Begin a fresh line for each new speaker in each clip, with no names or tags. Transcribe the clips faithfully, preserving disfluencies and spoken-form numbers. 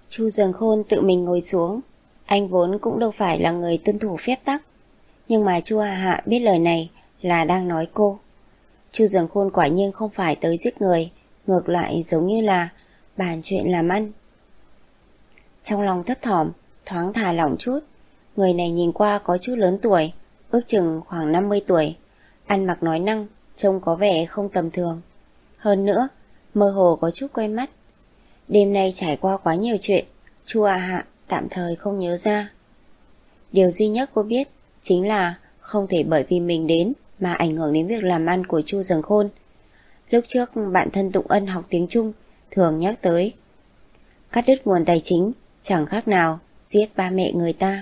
Chu Dường Khôn tự mình ngồi xuống. Anh vốn cũng đâu phải là người tuân thủ phép tắc, nhưng mà Chu Hạ Hạ biết lời này là đang nói cô. Chu Dường Khôn quả nhiên không phải tới giết người, ngược lại giống như là bàn chuyện làm ăn. Trong lòng thấp thỏm, thoáng thả lỏng chút. Người này nhìn qua có chút lớn tuổi, ước chừng khoảng năm mươi tuổi, ăn mặc nói năng, trông có vẻ không tầm thường. Hơn nữa, mơ hồ có chút quen mắt. Đêm nay trải qua quá nhiều chuyện, Chu Hạ Hạ tạm thời không nhớ ra. Điều duy nhất cô biết chính là không thể bởi vì mình đến mà ảnh hưởng đến việc làm ăn của Chu Dường Khôn. Lúc trước bạn thân Tụng Ân học tiếng Trung thường nhắc tới, cắt đứt nguồn tài chính chẳng khác nào giết ba mẹ người ta.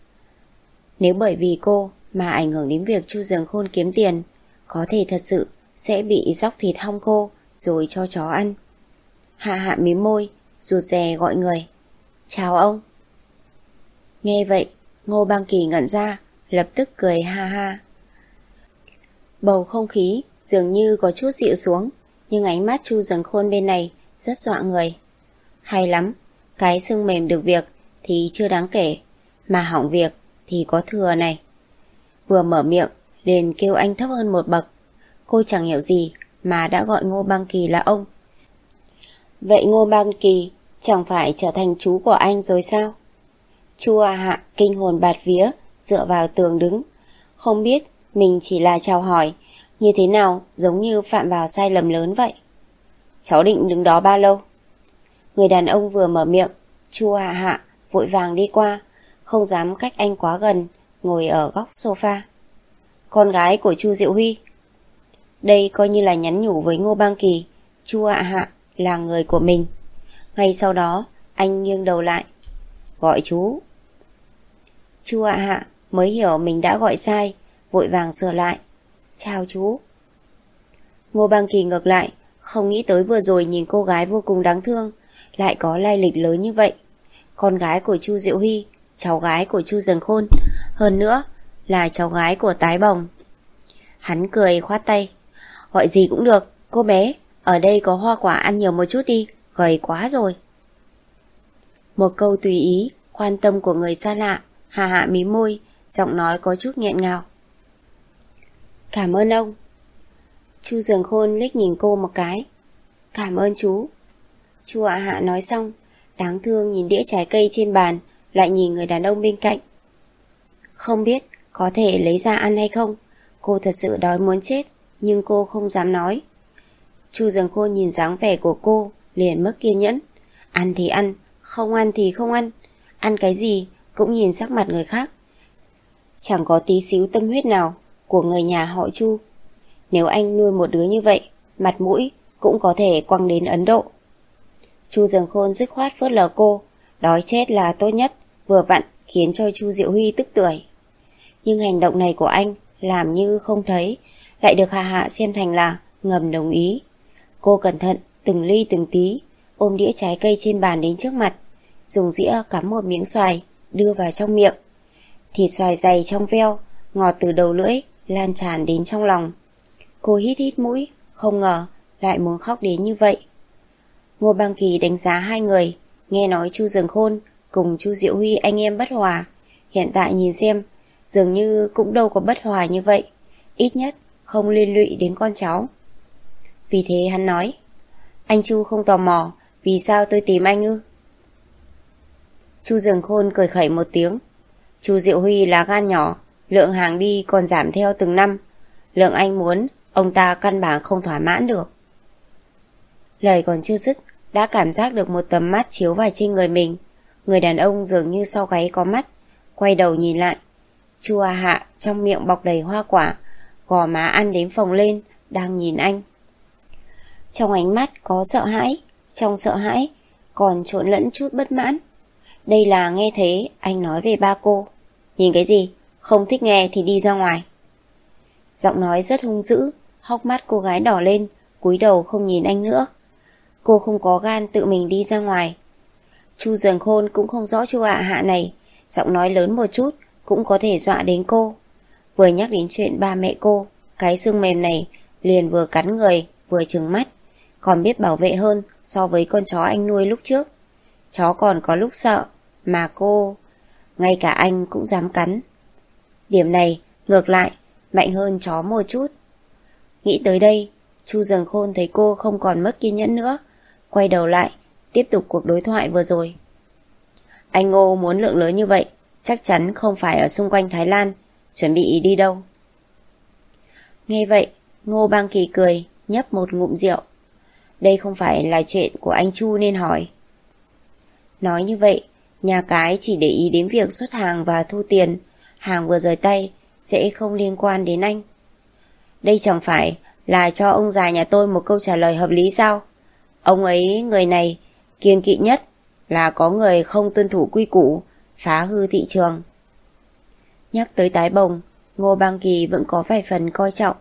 Nếu bởi vì cô mà ảnh hưởng đến việc Chu Dường Khôn kiếm tiền, có thể thật sự sẽ bị dóc thịt hong khô rồi cho chó ăn. Hạ Hạ mím môi, rụt rè gọi người. Chào ông. Nghe vậy, Ngô Băng Kỳ ngẩn ra, lập tức cười ha ha. Bầu không khí dường như có chút dịu xuống, nhưng ánh mắt Chu Dường Khôn bên này rất dọa người. Hay lắm, cái xương mềm được việc thì chưa đáng kể, mà hỏng việc thì có thừa này. Vừa mở miệng liền kêu anh thấp hơn một bậc. Cô chẳng hiểu gì mà đã gọi Ngô Băng Kỳ là ông. Vậy Ngô Băng Kỳ chẳng phải trở thành chú của anh rồi sao? Chu Hạ Hạ kinh hồn bạt vía, dựa vào tường đứng. Không biết mình chỉ là chào hỏi, như thế nào giống như phạm vào sai lầm lớn vậy. Cháu định đứng đó bao lâu? Người đàn ông vừa mở miệng, Chu Hạ Hạ vội vàng đi qua, không dám cách anh quá gần, ngồi ở góc sofa. Con gái của Chu Diệu Huy. Đây coi như là nhắn nhủ với Ngô Băng Kỳ, Chu Hạ Hạ là người của mình. Ngay sau đó anh nghiêng đầu lại, gọi chú. Chu Hạ Hạ mới hiểu mình đã gọi sai, vội vàng sửa lại, chào chú. Ngô Băng Kỳ ngược lại, không nghĩ tới vừa rồi nhìn cô gái vô cùng đáng thương lại có lai lịch lớn như vậy. Con gái của Chu Diệu Huy, cháu gái của Chu Dường Khôn, hơn nữa là cháu gái của Tái Bồng. Hắn cười khoát tay, gọi gì cũng được, cô bé, ở đây có hoa quả ăn nhiều một chút đi, gầy quá rồi. Một câu tùy ý, quan tâm của người xa lạ. Hạ Hạ mím môi, giọng nói có chút nghẹn ngào. Cảm ơn ông. Chu Dường Khôn liếc nhìn cô một cái. Cảm ơn chú. Chu Hạ Hạ nói xong, đáng thương nhìn đĩa trái cây trên bàn, lại nhìn người đàn ông bên cạnh. Không biết có thể lấy ra ăn hay không. Cô thật sự đói muốn chết, nhưng cô không dám nói. Chu Dường Khôn nhìn dáng vẻ của cô, liền mất kiên nhẫn. Ăn thì ăn, không ăn thì không ăn. Ăn cái gì cũng nhìn sắc mặt người khác. Chẳng có tí xíu tâm huyết nào của người nhà họ Chu. Nếu anh nuôi một đứa như vậy, mặt mũi cũng có thể quăng đến Ấn Độ. Chu Dường Khôn dứt khoát phớt lờ cô, đói chết là tốt nhất, vừa vặn khiến cho Chu Diệu Huy tức tưởi. Nhưng hành động này của anh làm như không thấy, lại được Hạ Hạ xem thành là ngầm đồng ý. Cô cẩn thận từng ly từng tí ôm đĩa trái cây trên bàn đến trước mặt, dùng dĩa cắm một miếng xoài đưa vào trong miệng. Thịt xoài dày trong veo, ngọt từ đầu lưỡi lan tràn đến trong lòng. Cô hít hít mũi, không ngờ lại muốn khóc đến như vậy. Ngô Băng Kỳ đánh giá hai người, nghe nói Chu Dường Khôn cùng Chu Diệu Huy anh em bất hòa, hiện tại nhìn xem dường như cũng đâu có bất hòa như vậy, ít nhất không liên lụy đến con cháu. Vì thế hắn nói, anh Chu không tò mò vì sao tôi tìm anh ư? Chu Dường Khôn cười khẩy một tiếng. Chu Diệu Huy là gan nhỏ, lượng hàng đi còn giảm theo từng năm, lượng anh muốn ông ta căn bản không thỏa mãn được. Lời còn chưa dứt, đã cảm giác được một tầm mắt chiếu vào trên người mình. Người đàn ông dường như sau gáy có mắt, quay đầu nhìn lại. Chu Hạ Hạ trong miệng bọc đầy hoa quả, gò má ăn đến phồng lên, đang nhìn anh. Trong ánh mắt có sợ hãi, trong sợ hãi còn trộn lẫn chút bất mãn. Đây là nghe thấy anh nói về ba cô. Nhìn cái gì, không thích nghe thì đi ra ngoài. Giọng nói rất hung dữ, hốc mắt cô gái đỏ lên, cúi đầu không nhìn anh nữa. Cô không có gan tự mình đi ra ngoài. Chu Dường Khôn cũng không rõ Chu Hạ Hạ này, giọng nói lớn một chút cũng có thể dọa đến cô. Vừa nhắc đến chuyện ba mẹ cô, cái xương mềm này liền vừa cắn người vừa trừng mắt, còn biết bảo vệ hơn so với con chó anh nuôi lúc trước. chó còn có lúc sợ, mà cô, ngay cả anh cũng dám cắn. Điểm này ngược lại mạnh hơn chó một chút. Nghĩ tới đây, Chu Dường Khôn thấy cô không còn mất kiên nhẫn nữa, quay đầu lại tiếp tục cuộc đối thoại vừa rồi. Anh Ngô muốn lượng lớn như vậy, chắc chắn không phải ở xung quanh Thái Lan. Chuẩn bị đi đâu? Nghe vậy, Ngô Bang Kỳ cười, nhấp một ngụm rượu. Đây không phải là chuyện của anh Chu nên hỏi. Nói như vậy, nhà cái chỉ để ý đến việc xuất hàng và thu tiền, hàng vừa rời tay sẽ không liên quan đến anh. Đây chẳng phải là cho ông già nhà tôi một câu trả lời hợp lý sao? Ông ấy, người này, kiêng kỵ nhất là có người không tuân thủ quy củ, phá hư thị trường. Nhắc tới Tái Bồng, Ngô Bang Kỳ vẫn có vài phần coi trọng.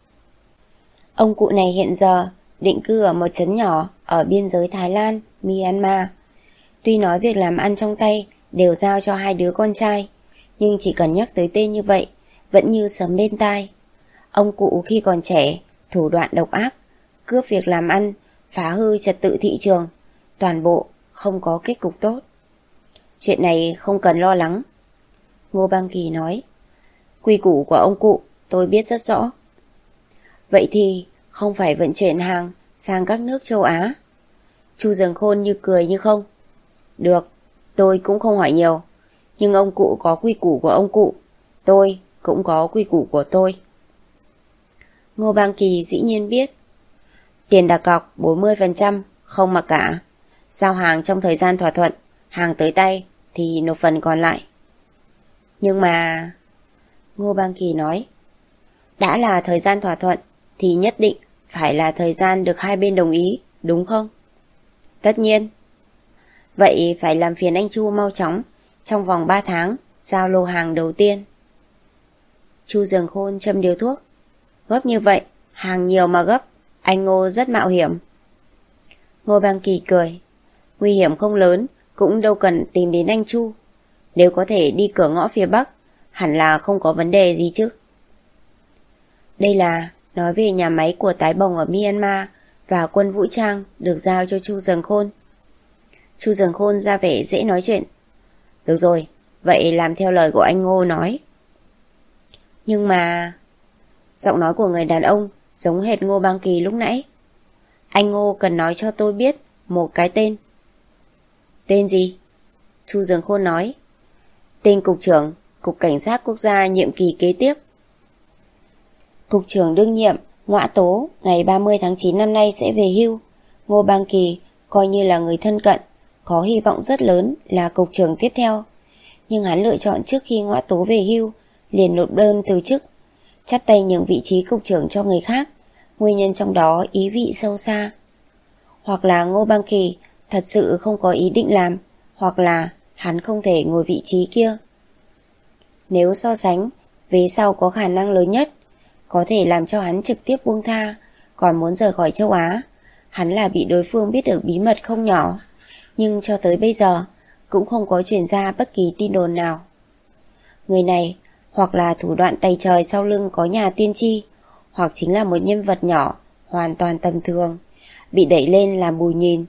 Ông cụ này hiện giờ định cư ở một trấn nhỏ ở biên giới Thái Lan, Myanmar. Tuy nói việc làm ăn trong tay đều giao cho hai đứa con trai, nhưng chỉ cần nhắc tới tên như vậy vẫn như sấm bên tai. Ông cụ khi còn trẻ, thủ đoạn độc ác, cướp việc làm ăn, phá hư trật tự thị trường, toàn bộ không có kết cục tốt. Chuyện này không cần lo lắng. Ngô Bang Kỳ nói, quy củ của ông cụ tôi biết rất rõ. Vậy thì không phải vận chuyển hàng sang các nước châu Á? Chu Dường Khôn như cười như không. Được, tôi cũng không hỏi nhiều, nhưng ông cụ có quy củ của ông cụ, tôi cũng có quy củ của tôi. Ngô Bang Kỳ dĩ nhiên biết. Tiền đặt cọc bốn mươi phần trăm, không mặc cả. Giao hàng trong thời gian thỏa thuận, hàng tới tay thì nộp phần còn lại. Nhưng mà... Ngô Bang Kỳ nói, đã là thời gian thỏa thuận thì nhất định phải là thời gian được hai bên đồng ý, đúng không? Tất nhiên. Vậy phải làm phiền anh Chu mau chóng, trong vòng ba tháng, giao lô hàng đầu tiên. Chu Dường Khôn châm điếu thuốc. Gấp như vậy, hàng nhiều mà gấp, anh Ngô rất mạo hiểm. Ngô Bang Kỳ cười. Nguy hiểm không lớn, cũng đâu cần tìm đến anh Chu. Nếu có thể đi cửa ngõ phía Bắc, hẳn là không có vấn đề gì chứ. Đây là nói về nhà máy của Tái Bồng ở Myanmar và quân vũ trang được giao cho Chu Dường Khôn. Chu Dường Khôn ra vẻ dễ nói chuyện. Được rồi, vậy làm theo lời của anh Ngô nói. Nhưng mà... Giọng nói của người đàn ông giống hệt Ngô Bang Kỳ lúc nãy. Anh Ngô cần nói cho tôi biết một cái tên. Tên gì? Chu Dường Khôn nói. Tên Cục trưởng Cục Cảnh sát Quốc gia nhiệm kỳ kế tiếp. Cục trưởng đương nhiệm Ngoã Tố ngày ba mươi tháng chín năm nay sẽ về hưu. Ngô Bang Kỳ coi như là người thân cận, có hy vọng rất lớn là cục trưởng tiếp theo. Nhưng hắn lựa chọn trước khi Ngoã Tố về hưu liền nộp đơn từ chức, chắp tay nhường vị trí cục trưởng cho người khác. Nguyên nhân trong đó ý vị sâu xa. Hoặc là Ngô Bang Kỳ thật sự không có ý định làm, hoặc là hắn không thể ngồi vị trí kia. Nếu so sánh, vế sau có khả năng lớn nhất, có thể làm cho hắn trực tiếp buông tha. Còn muốn rời khỏi châu Á, hắn là bị đối phương biết được bí mật không nhỏ, nhưng cho tới bây giờ cũng không có truyền ra bất kỳ tin đồn nào. Người này hoặc là thủ đoạn tày trời sau lưng có nhà tiên tri, hoặc chính là một nhân vật nhỏ hoàn toàn tầm thường, bị đẩy lên làm bùi nhìn.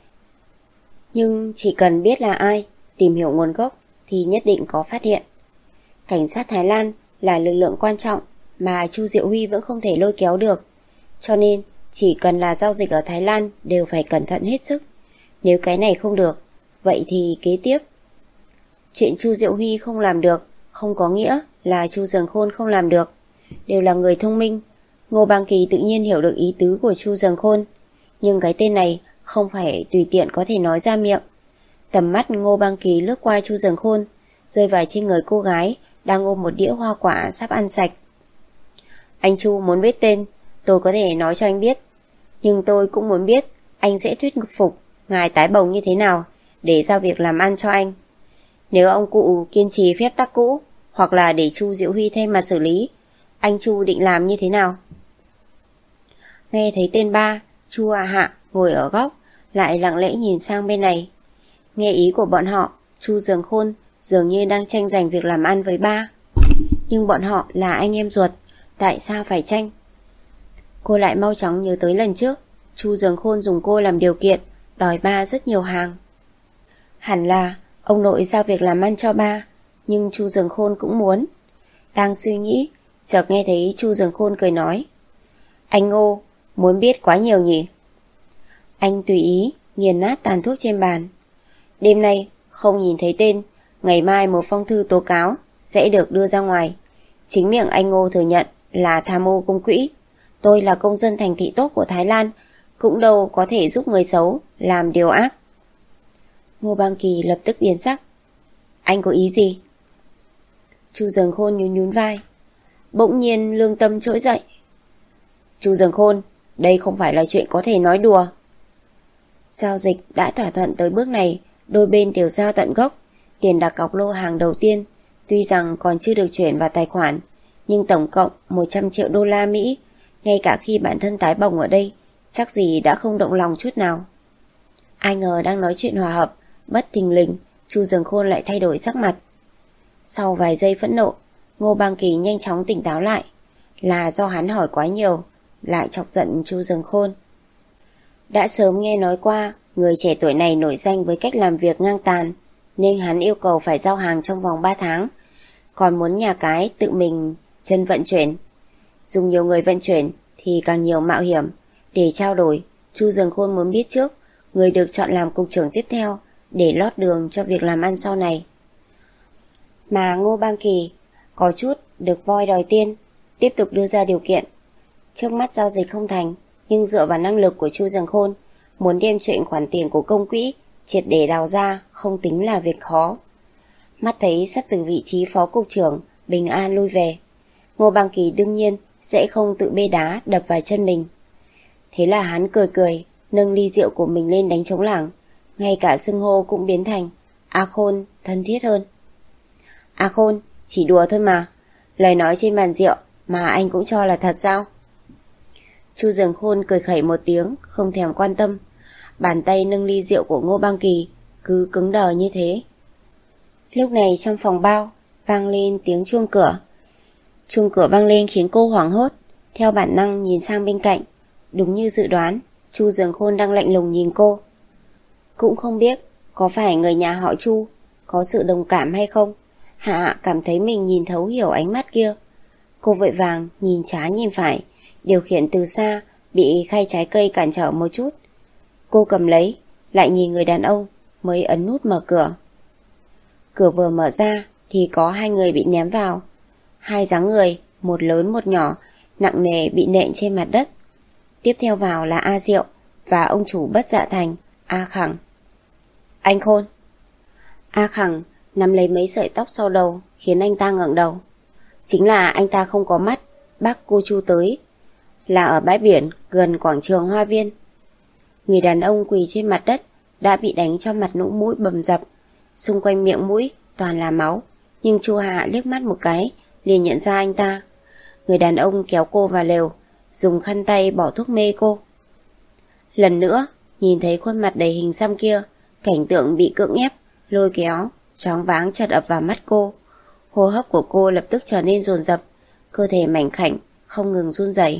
Nhưng chỉ cần biết là ai, tìm hiểu nguồn gốc thì nhất định có phát hiện. Cảnh sát Thái Lan là lực lượng quan trọng mà Chu Diệu Huy vẫn không thể lôi kéo được, cho nên chỉ cần là giao dịch ở Thái Lan đều phải cẩn thận hết sức. Nếu cái này không được, vậy thì kế tiếp. Chuyện Chu Diệu Huy không làm được không có nghĩa là Chu Dường Khôn không làm được. Đều là người thông minh. Ngô Bang Kỳ tự nhiên hiểu được ý tứ của Chu Dường Khôn, nhưng cái tên này không phải tùy tiện có thể nói ra miệng. Tầm mắt Ngô Bang Kỳ lướt qua Chu Dường Khôn, rơi vào trên người cô gái đang ôm một đĩa hoa quả sắp ăn sạch. Anh Chu muốn biết tên, tôi có thể nói cho anh biết, nhưng tôi cũng muốn biết anh sẽ thuyết phục ngài Tái Bồng như thế nào để giao việc làm ăn cho anh. Nếu ông cụ kiên trì phép tắc cũ, hoặc là để Chu Diệu Huy thêm mà xử lý, anh Chu định làm như thế nào? Nghe thấy tên ba, Chu A Hạ ngồi ở góc lại lặng lẽ nhìn sang bên này. Nghe ý của bọn họ, Chu Dường Khôn dường như đang tranh giành việc làm ăn với ba. Nhưng bọn họ là anh em ruột, tại sao phải tranh? Cô lại mau chóng nhớ tới lần trước Chu Dường Khôn dùng cô làm điều kiện đòi ba rất nhiều hàng. Hẳn là ông nội giao việc làm ăn cho ba, nhưng Chu Dường Khôn cũng muốn. Đang suy nghĩ, chợt nghe thấy Chu Dường Khôn cười nói: Anh Ngô, muốn biết quá nhiều nhỉ? Anh tùy ý nghiền nát tàn thuốc trên bàn. Đêm nay không nhìn thấy tên, ngày mai một phong thư tố cáo sẽ được đưa ra ngoài. Chính miệng anh Ngô thừa nhận là tham ô công quỹ. Tôi là công dân thành thị tốt của Thái Lan, cũng đâu có thể giúp người xấu làm điều ác. Ngô Bang Kỳ lập tức biến sắc. Anh có ý gì? Chu Dường Khôn nhún nhún vai. Bỗng nhiên lương tâm trỗi dậy. Chu Dường Khôn, đây không phải là chuyện có thể nói đùa. Giao dịch đã thỏa thuận tới bước này, đôi bên đều giao tận gốc. Tiền đặt cọc lô hàng đầu tiên tuy rằng còn chưa được chuyển vào tài khoản, nhưng tổng cộng một trăm triệu đô la Mỹ. Ngay cả khi bản thân tái bồng ở đây, chắc gì đã không động lòng chút nào. Ai ngờ đang nói chuyện hòa hợp, bất thình lình Chu Dường Khôn lại thay đổi sắc mặt. Sau vài giây phẫn nộ, Ngô Bang Kỳ nhanh chóng tỉnh táo lại. Là do hắn hỏi quá nhiều, lại chọc giận Chu Dường Khôn. Đã sớm nghe nói qua người trẻ tuổi này nổi danh với cách làm việc ngang tàn, nên hắn yêu cầu phải giao hàng trong vòng ba tháng, còn muốn nhà cái tự mình chân vận chuyển. Dùng nhiều người vận chuyển thì càng nhiều mạo hiểm. Để trao đổi, Chu Dường Khôn muốn biết trước người được chọn làm cục trưởng tiếp theo, để lót đường cho việc làm ăn sau này. Mà Ngô Bang Kỳ có chút được voi đòi tiên, tiếp tục đưa ra điều kiện. Trước mắt giao dịch không thành, nhưng dựa vào năng lực của Chu Dường Khôn, muốn đem chuyện khoản tiền của công quỹ triệt để đào ra không tính là việc khó. Mắt thấy sắp từ vị trí phó cục trưởng bình an lui về, Ngô Bang Kỳ đương nhiên sẽ không tự bê đá đập vào chân mình. Thế là hắn cười cười, nâng ly rượu của mình lên đánh trống lảng, ngay cả xưng hô cũng biến thành A Khôn thân thiết hơn. A Khôn, chỉ đùa thôi mà. Lời nói trên bàn rượu mà anh cũng cho là thật sao? Chu Dường Khôn cười khẩy một tiếng, không thèm quan tâm. Bàn tay nâng ly rượu của Ngô Bang Kỳ cứ cứng đờ như thế. Lúc này trong phòng bao vang lên tiếng chuông cửa. Chuông cửa vang lên khiến cô hoảng hốt, theo bản năng nhìn sang bên cạnh. Đúng như dự đoán, Chu Dường Khôn đang lạnh lùng nhìn cô. Cũng không biết có phải người nhà họ Chu có sự đồng cảm hay không, Hạ cảm thấy mình nhìn thấu hiểu ánh mắt kia. Cô vội vàng nhìn trái nhìn phải, điều khiển từ xa bị khay trái cây cản trở một chút. Cô cầm lấy, lại nhìn người đàn ông, mới ấn nút mở cửa. Cửa vừa mở ra thì có hai người bị ném vào. Hai dáng người, một lớn một nhỏ, nặng nề bị nện trên mặt đất. Tiếp theo vào là A Diệu và ông chủ Bất Dạ Thành, A Khẳng. Anh Khôn. A Khẳng nắm lấy mấy sợi tóc sau đầu, khiến anh ta ngẩng đầu. Chính là anh ta không có mắt bác cô Chu tới, là ở bãi biển gần quảng trường Hoa Viên. Người đàn ông quỳ trên mặt đất đã bị đánh cho mặt nũng mũi bầm dập, xung quanh miệng mũi toàn là máu, nhưng Chu Hạ liếc mắt một cái liền nhận ra anh ta. Người đàn ông kéo cô vào lều, dùng khăn tay bỏ thuốc mê cô. Lần nữa nhìn thấy khuôn mặt đầy hình xăm kia, cảnh tượng bị cưỡng ép lôi kéo choáng váng chợt ập vào mắt cô. Hô hấp của cô lập tức trở nên dồn dập, cơ thể mảnh khảnh không ngừng run rẩy.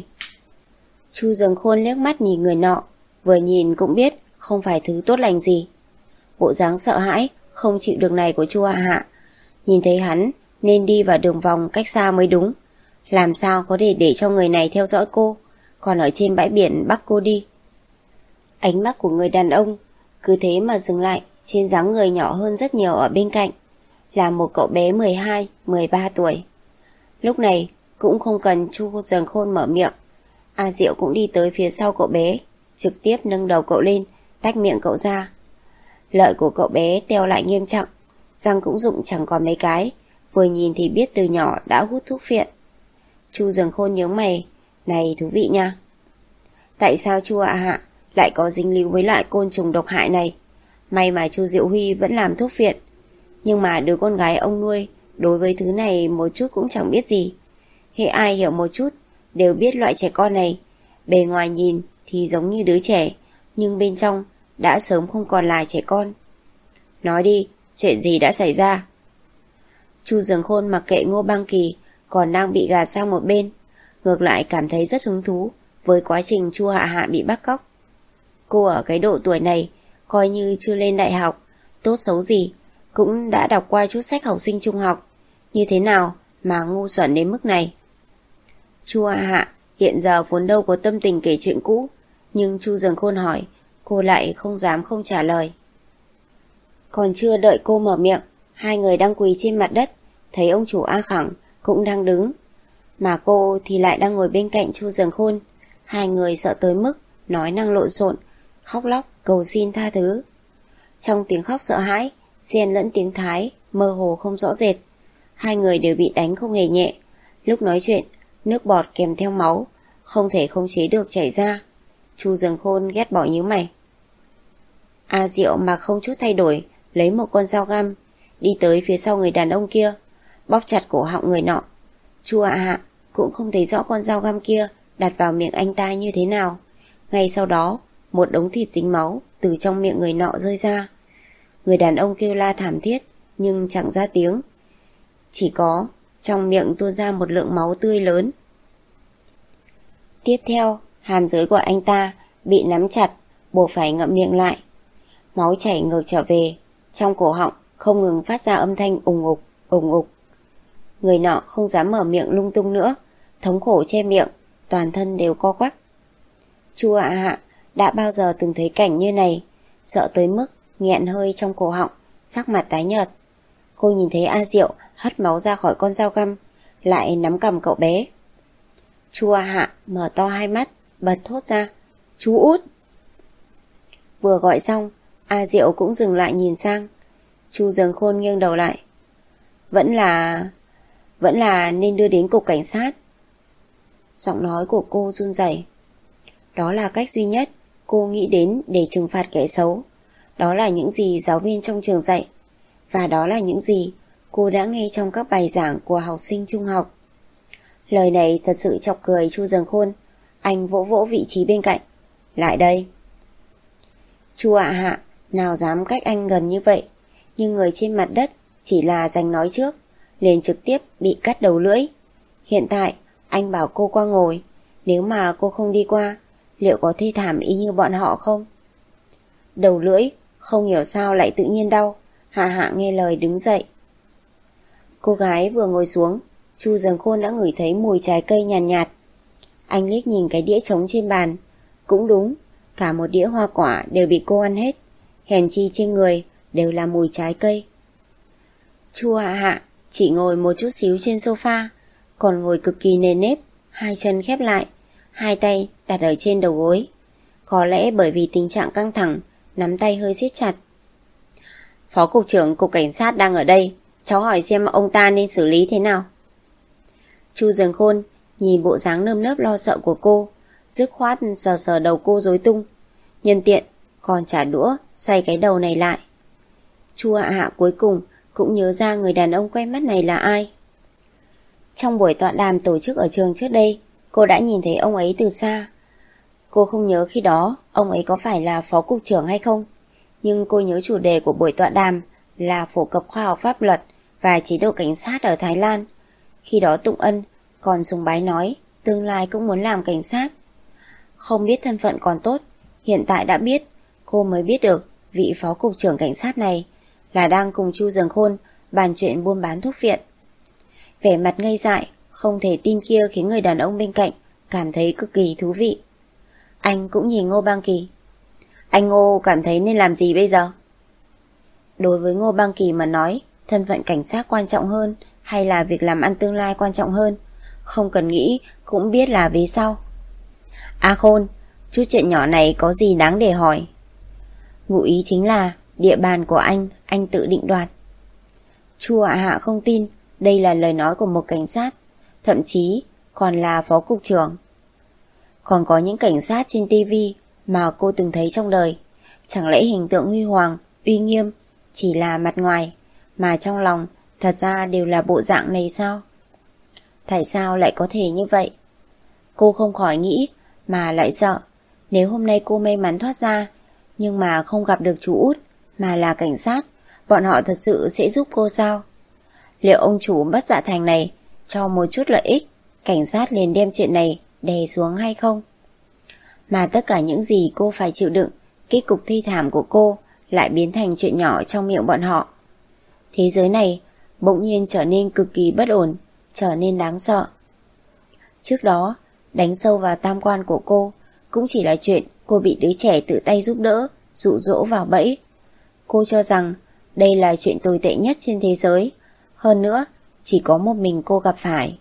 Chu Dường Khôn liếc mắt nhìn người nọ, vừa nhìn cũng biết không phải thứ tốt lành gì. Bộ dáng sợ hãi không chịu được này của Chu Hạ Hạ, nhìn thấy hắn nên đi vào đường vòng cách xa mới đúng. Làm sao có thể để cho người này theo dõi cô, còn ở trên bãi biển bắt cô đi. Ánh mắt của người đàn ông cứ thế mà dừng lại trên dáng người nhỏ hơn rất nhiều ở bên cạnh, là một cậu bé mười hai, mười ba tuổi. Lúc này cũng không cần Chu Dường Khôn mở miệng, A Diệu cũng đi tới phía sau cậu bé, trực tiếp nâng đầu cậu lên, tách miệng cậu ra. Lợi của cậu bé teo lại nghiêm trọng, răng cũng rụng chẳng còn mấy cái, vừa nhìn thì biết từ nhỏ đã hút thuốc phiện. Chu Dường Khôn nhướng mày, này thú vị nha. Tại sao Chu Hạ Hạ lại có dính líu với loại côn trùng độc hại này? May mà Chu Diệu Huy vẫn làm thuốc phiện, nhưng mà đứa con gái ông nuôi đối với thứ này một chút cũng chẳng biết gì. Hễ ai hiểu một chút đều biết loại trẻ con này bề ngoài nhìn thì giống như đứa trẻ, nhưng bên trong đã sớm không còn là trẻ con. Nói đi, chuyện gì đã xảy ra? Chu Dường Khôn mặc kệ Ngô Bang Kỳ còn đang bị gạt sang một bên, ngược lại cảm thấy rất hứng thú với quá trình Chu Hạ Hạ bị bắt cóc. Cô ở cái độ tuổi này coi như chưa lên đại học, tốt xấu gì, cũng đã đọc qua chút sách học sinh trung học. Như thế nào mà ngu xuẩn đến mức này? Chu Hạ Hạ hiện giờ vốn đâu có tâm tình kể chuyện cũ, nhưng Chu Dường Khôn hỏi, cô lại không dám không trả lời. Còn chưa đợi cô mở miệng, hai người đang quỳ trên mặt đất, thấy ông chủ A Khẳng cũng đang đứng, mà cô thì lại đang ngồi bên cạnh Chu Dường Khôn. Hai người sợ tới mức nói năng lộn xộn, khóc lóc cầu xin tha thứ. Trong tiếng khóc sợ hãi, xen lẫn tiếng Thái mơ hồ không rõ rệt. Hai người đều bị đánh không hề nhẹ. Lúc nói chuyện, nước bọt kèm theo máu không thể khống chế được chảy ra. Chu Dường Khôn ghét bỏ nhíu mày. A Diệu mà không chút thay đổi, lấy một con dao găm, đi tới phía sau người đàn ông kia, bóp chặt cổ họng người nọ. Chu Hạ Hạ cũng không thấy rõ con dao găm kia đặt vào miệng anh ta như thế nào. Ngay sau đó, một đống thịt dính máu từ trong miệng người nọ rơi ra. Người đàn ông kêu la thảm thiết, nhưng chẳng ra tiếng. Chỉ có trong miệng tuôn ra một lượng máu tươi lớn. Tiếp theo, hàm dưới của anh ta bị nắm chặt, buộc phải ngậm miệng lại. Máu chảy ngược trở về, trong cổ họng không ngừng phát ra âm thanh ùng ục, ùng ục. Người nọ không dám mở miệng lung tung nữa, thống khổ che miệng, toàn thân đều co quắp. Chu Hạ Hạ đã bao giờ từng thấy cảnh như này, sợ tới mức nghẹn hơi trong cổ họng, sắc mặt tái nhợt. Cô nhìn thấy A Diệu hất máu ra khỏi con dao găm, lại nắm cầm cậu bé. Chu Hạ Hạ mở to hai mắt, bật thốt ra, chú Út. Vừa gọi xong, A Diệu cũng dừng lại nhìn sang. Chu Dường Khôn nghiêng đầu lại. Vẫn là... Vẫn là nên đưa đến cục cảnh sát. Giọng nói của cô run rẩy. Đó là cách duy nhất cô nghĩ đến để trừng phạt kẻ xấu. Đó là những gì giáo viên trong trường dạy, và đó là những gì cô đã nghe trong các bài giảng của học sinh trung học. Lời này thật sự chọc cười Chu Dường Khôn. Anh vỗ vỗ vị trí bên cạnh. Lại đây. Chu Hạ Hạ nào dám cách anh gần như vậy, nhưng người trên mặt đất chỉ là giành nói trước, liền trực tiếp bị cắt đầu lưỡi. Hiện tại anh bảo cô qua ngồi, nếu mà cô không đi qua, liệu có thê thảm y như bọn họ không? Đầu lưỡi không hiểu sao lại tự nhiên đau. Hạ Hạ nghe lời đứng dậy. Cô gái vừa ngồi xuống, Chu Dường Khôn đã ngửi thấy mùi trái cây nhàn nhạt, nhạt. Anh liếc nhìn cái đĩa trống trên bàn. Cũng đúng, cả một đĩa hoa quả đều bị cô ăn hết, hèn chi trên người đều là mùi trái cây. Chu Hạ Hạ chỉ ngồi một chút xíu trên sofa, còn ngồi cực kỳ nề nếp, hai chân khép lại, hai tay đặt ở trên đầu gối. Có lẽ bởi vì tình trạng căng thẳng, nắm tay hơi siết chặt. Phó cục trưởng cục cảnh sát đang ở đây, cháu hỏi xem ông ta nên xử lý thế nào. Chu Dường Khôn nhìn bộ dáng nơm nớp lo sợ của cô, dứt khoát sờ sờ đầu cô rối tung, nhân tiện còn trả đũa xoay cái đầu này lại. Chu Hạ Hạ cuối cùng cũng nhớ ra người đàn ông quen mắt này là ai. Trong buổi tọa đàm tổ chức ở trường trước đây, cô đã nhìn thấy ông ấy từ xa. Cô không nhớ khi đó ông ấy có phải là phó cục trưởng hay không, nhưng cô nhớ chủ đề của buổi tọa đàm là phổ cập khoa học pháp luật và chế độ cảnh sát ở Thái Lan. Khi đó Tụng Ân còn sùng bái nói tương lai cũng muốn làm cảnh sát. Không biết thân phận còn tốt, hiện tại đã biết, cô mới biết được vị phó cục trưởng cảnh sát này là đang cùng Chu Dường Khôn bàn chuyện buôn bán thuốc viện. Vẻ mặt ngây dại, không thể tin kia khiến người đàn ông bên cạnh cảm thấy cực kỳ thú vị. Anh cũng nhìn Ngô Bang Kỳ. Anh Ngô cảm thấy nên làm gì bây giờ? Đối với Ngô Bang Kỳ mà nói, thân phận cảnh sát quan trọng hơn hay là việc làm ăn tương lai quan trọng hơn? Không cần nghĩ cũng biết là vì sao. A Khôn, chút chuyện nhỏ này có gì đáng để hỏi? Ngụ ý chính là địa bàn của anh, anh tự định đoạt. Chu Hạ Hạ không tin đây là lời nói của một cảnh sát, thậm chí còn là phó cục trưởng. Còn có những cảnh sát trên tivi mà cô từng thấy trong đời, chẳng lẽ hình tượng huy hoàng, uy nghiêm chỉ là mặt ngoài, mà trong lòng thật ra đều là bộ dạng này sao? Tại sao lại có thể như vậy? Cô không khỏi nghĩ mà lại sợ, nếu hôm nay cô may mắn thoát ra, nhưng mà không gặp được chú Út mà là cảnh sát, bọn họ thật sự sẽ giúp cô sao? Liệu ông chủ Bất Dạ Thành này cho một chút lợi ích, cảnh sát liền đem chuyện này đè xuống hay không? Mà tất cả những gì cô phải chịu đựng, kết cục thi thảm của cô lại biến thành chuyện nhỏ trong miệng bọn họ. Thế giới này bỗng nhiên trở nên cực kỳ bất ổn, trở nên đáng sợ. Trước đó, đánh sâu vào tam quan của cô cũng chỉ là chuyện cô bị đứa trẻ tự tay giúp đỡ, dụ dỗ vào bẫy. Cô cho rằng đây là chuyện tồi tệ nhất trên thế giới, hơn nữa chỉ có một mình cô gặp phải.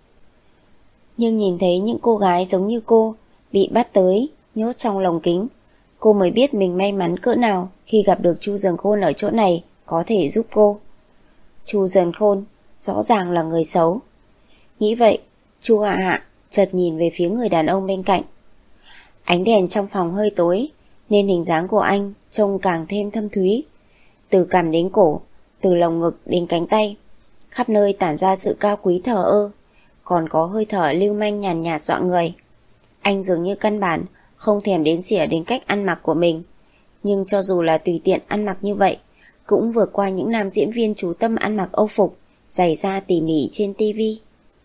Nhưng nhìn thấy những cô gái giống như cô bị bắt tới, nhốt trong lồng kính, cô mới biết mình may mắn cỡ nào khi gặp được Chu Dần Khôn ở chỗ này có thể giúp cô. Chu Dần Khôn rõ ràng là người xấu. Nghĩ vậy, Chu Hạ Hạ chợt nhìn về phía người đàn ông bên cạnh. Ánh đèn trong phòng hơi tối nên hình dáng của anh trông càng thêm thâm thúy. Từ cằm đến cổ, từ lồng ngực đến cánh tay, khắp nơi tản ra sự cao quý thờ ơ, còn có hơi thở lưu manh nhàn nhạt dọa người. Anh dường như căn bản không thèm đến xỉa đến cách ăn mặc của mình, nhưng cho dù là tùy tiện ăn mặc như vậy, cũng vượt qua những nam diễn viên chú tâm ăn mặc âu phục, giày da tỉ mỉ trên tivi.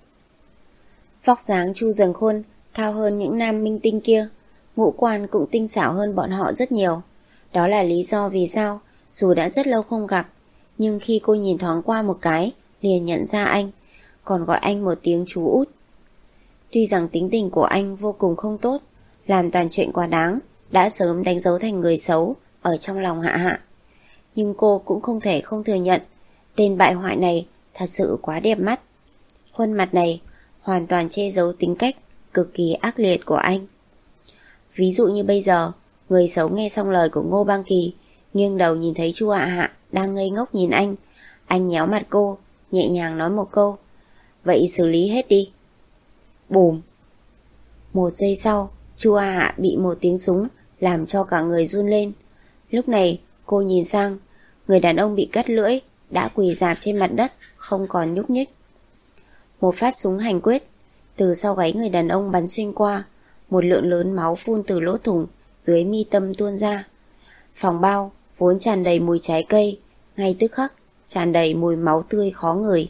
Vóc dáng Chu Dần Khôn cao hơn những nam minh tinh kia, ngũ quan cũng tinh xảo hơn bọn họ rất nhiều. Đó là lý do vì sao dù đã rất lâu không gặp, nhưng khi cô nhìn thoáng qua một cái liền nhận ra anh, còn gọi anh một tiếng chú út. Tuy rằng tính tình của anh vô cùng không tốt, làm tàn chuyện quá đáng, đã sớm đánh dấu thành người xấu ở trong lòng Hạ Hạ, nhưng cô cũng không thể không thừa nhận tên bại hoại này thật sự quá đẹp mắt. Khuôn mặt này hoàn toàn che giấu tính cách cực kỳ ác liệt của anh. Ví dụ như bây giờ, người xấu nghe xong lời của Ngô Băng Kỳ, nghiêng đầu nhìn thấy Chu Hạ Hạ đang ngây ngốc nhìn anh. Anh nhéo mặt cô, nhẹ nhàng nói một câu: "Vậy xử lý hết đi." Bùm. Một giây sau, Chu Hạ Hạ bị một tiếng súng làm cho cả người run lên. Lúc này cô nhìn sang, người đàn ông bị cắt lưỡi đã quỳ rạp trên mặt đất, không còn nhúc nhích. Một phát súng hành quyết từ sau gáy người đàn ông bắn xuyên qua, một lượng lớn máu phun từ lỗ thủng dưới mi tâm tuôn ra. Phòng bao vốn tràn đầy mùi trái cây, ngay tức khắc tràn đầy mùi máu tươi khó ngửi.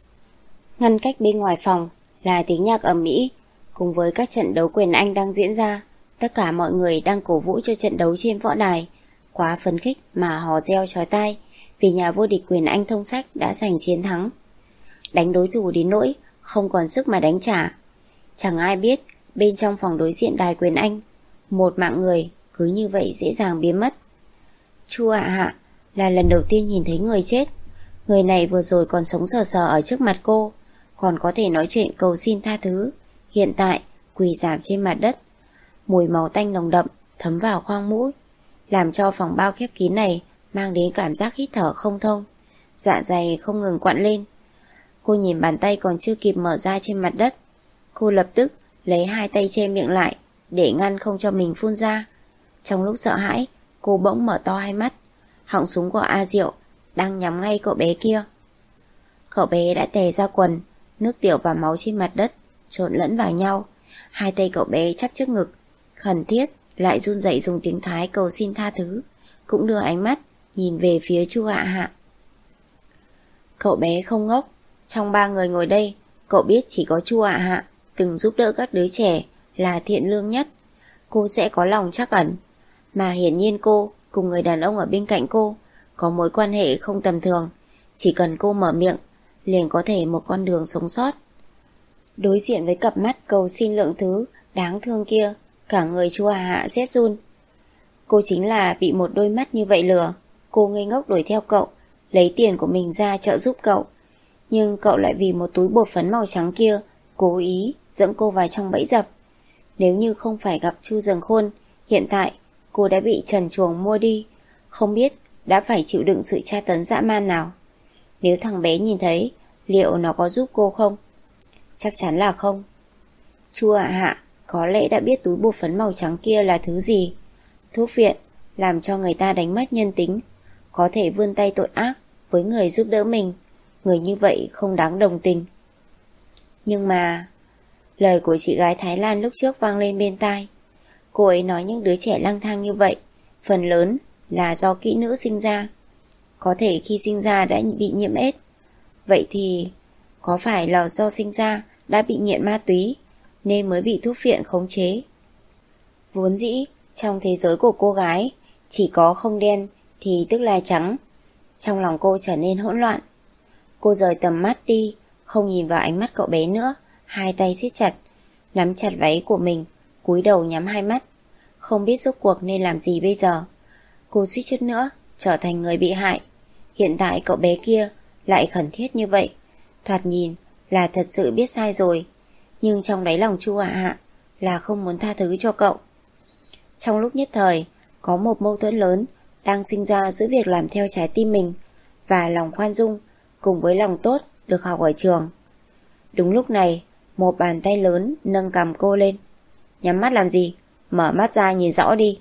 Ngăn cách bên ngoài phòng là tiếng nhạc ầm ĩ, cùng với các trận đấu quyền Anh đang diễn ra. Tất cả mọi người đang cổ vũ cho trận đấu trên võ đài, quá phấn khích mà hò reo chói tai vì nhà vô địch quyền Anh thông sách đã giành chiến thắng. Đánh đối thủ đến nỗi không còn sức mà đánh trả. Chẳng ai biết bên trong phòng đối diện đài quyền Anh, một mạng người cứ như vậy dễ dàng biến mất. Chu Hạ Hạ là lần đầu tiên nhìn thấy người chết. Người này vừa rồi còn sống sờ sờ ở trước mặt cô, còn có thể nói chuyện cầu xin tha thứ, hiện tại quỳ rạp trên mặt đất. Mùi máu tanh nồng đậm thấm vào khoang mũi, làm cho phòng bao khép kín này mang đến cảm giác hít thở không thông, dạ dày không ngừng quặn lên. Cô nhìn bàn tay còn chưa kịp mở ra trên mặt đất, cô lập tức lấy hai tay che miệng lại để ngăn không cho mình phun ra. Trong lúc sợ hãi, cô bỗng mở to hai mắt. Họng súng của A Diệu đang nhắm ngay cậu bé kia. Cậu bé đã tè ra quần, nước tiểu và máu trên mặt đất trộn lẫn vào nhau. Hai tay cậu bé chắp trước ngực, khẩn thiết lại run rẩy dùng tiếng Thái cầu xin tha thứ, cũng đưa ánh mắt nhìn về phía Chu Hạ Hạ. Cậu bé không ngốc. Trong ba người ngồi đây, cậu biết chỉ có Chu Hạ Hạ từng giúp đỡ các đứa trẻ là thiện lương nhất. Cô sẽ có lòng trắc ẩn. Mà hiển nhiên cô cùng người đàn ông ở bên cạnh cô có mối quan hệ không tầm thường. Chỉ cần cô mở miệng liền có thể một con đường sống sót. Đối diện với cặp mắt cầu xin lượng thứ đáng thương kia, cả người Chu Hạ Hạ rét run. Cô chính là bị một đôi mắt như vậy lừa. Cô ngây ngốc đuổi theo cậu, lấy tiền của mình ra trợ giúp cậu, nhưng cậu lại vì một túi bột phấn màu trắng kia cố ý dẫn cô vào trong bẫy dập. Nếu như không phải gặp Chu Dần Khôn, hiện tại cô đã bị trần truồng mua đi, không biết đã phải chịu đựng sự tra tấn dã man nào. Nếu thằng bé nhìn thấy, liệu nó có giúp cô không? Chắc chắn là không. Chu Hạ Hạ có lẽ đã biết túi bột phấn màu trắng kia là thứ gì. Thuốc viện làm cho người ta đánh mất nhân tính, có thể vươn tay tội ác với người giúp đỡ mình. Người như vậy không đáng đồng tình. Nhưng mà lời của chị gái Thái Lan lúc trước vang lên bên tai. Cô ấy nói những đứa trẻ lang thang như vậy phần lớn là do kỹ nữ sinh ra, có thể khi sinh ra đã bị nhiễm ết. Vậy thì có phải là do sinh ra đã bị nghiện ma túy nên mới bị thuốc viện khống chế? Vốn dĩ trong thế giới của cô gái chỉ có không đen thì tức là trắng. Trong lòng cô trở nên hỗn loạn. Cô rời tầm mắt đi, không nhìn vào ánh mắt cậu bé nữa, hai tay siết chặt, nắm chặt váy của mình, cúi đầu nhắm hai mắt, không biết rốt cuộc nên làm gì bây giờ. Cô suýt chút nữa trở thành người bị hại. Hiện tại cậu bé kia lại khẩn thiết như vậy, thoạt nhìn là thật sự biết sai rồi, nhưng trong đáy lòng Chu Hạ Hạ là không muốn tha thứ cho cậu. Trong lúc nhất thời, có một mâu thuẫn lớn đang sinh ra giữa việc làm theo trái tim mình và lòng khoan dung cùng với lòng tốt được học ở trường. Đúng lúc này, một bàn tay lớn nâng cằm cô lên. Nhắm mắt làm gì? Mở mắt ra nhìn rõ đi.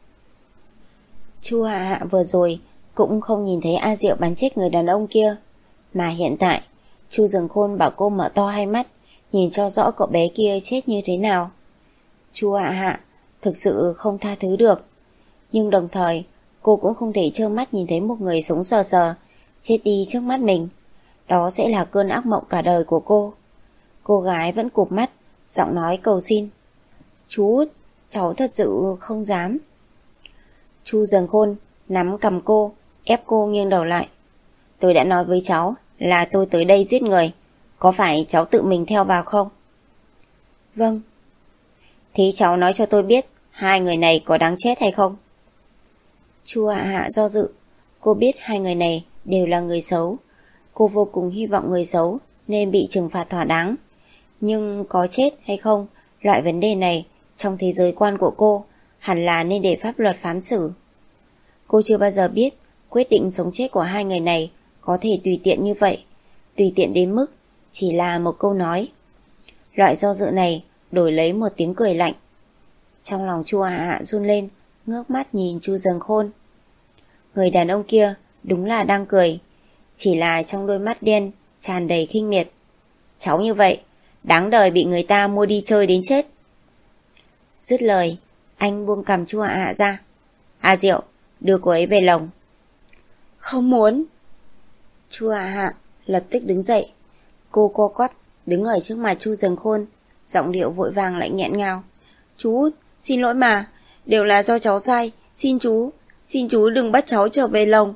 Chu Hạ Hạ vừa rồi cũng không nhìn thấy A Diệu bắn chết người đàn ông kia, mà hiện tại Chu Dường Khôn bảo cô mở to hai mắt, nhìn cho rõ cậu bé kia chết như thế nào. Chu Hạ Hạ thực sự không tha thứ được, nhưng đồng thời cô cũng không thể trơ mắt nhìn thấy một người sống sờ sờ chết đi trước mắt mình. Đó sẽ là cơn ác mộng cả đời của cô. Cô gái vẫn cụp mắt, giọng nói cầu xin. Chú út, cháu thật sự không dám. Chu Dường Khôn nắm cầm cô, ép cô nghiêng đầu lại. Tôi đã nói với cháu là tôi tới đây giết người, có phải cháu tự mình theo vào không? Vâng. Thế cháu nói cho tôi biết hai người này có đáng chết hay không? Chu Hạ Hạ do dự. Cô biết hai người này đều là người xấu. Cô vô cùng hy vọng người xấu nên bị trừng phạt thỏa đáng. Nhưng có chết hay không, loại vấn đề này trong thế giới quan của cô hẳn là nên để pháp luật phán xử. Cô chưa bao giờ biết quyết định sống chết của hai người này có thể tùy tiện như vậy, tùy tiện đến mức chỉ là một câu nói. Loại do dự này đổi lấy một tiếng cười lạnh. Trong lòng Chu Hạ Hạ run lên, ngước mắt nhìn Chu Dường Khôn. Người đàn ông kia đúng là đang cười, chỉ là trong đôi mắt đen tràn đầy khinh miệt. Cháu như vậy, đáng đời bị người ta mua đi chơi đến chết. Dứt lời, anh buông cằm Chu Hạ Hạ ra. A Diệu, đưa cô ấy về lồng. Không muốn. Chu Hạ Hạ lập tức đứng dậy. Cô co quắp đứng ở trước mặt Chu Dường Khôn, giọng điệu vội vàng lại nghẹn ngào. Chú út, xin lỗi mà, đều là do cháu sai, xin chú, xin chú đừng bắt cháu trở về lồng.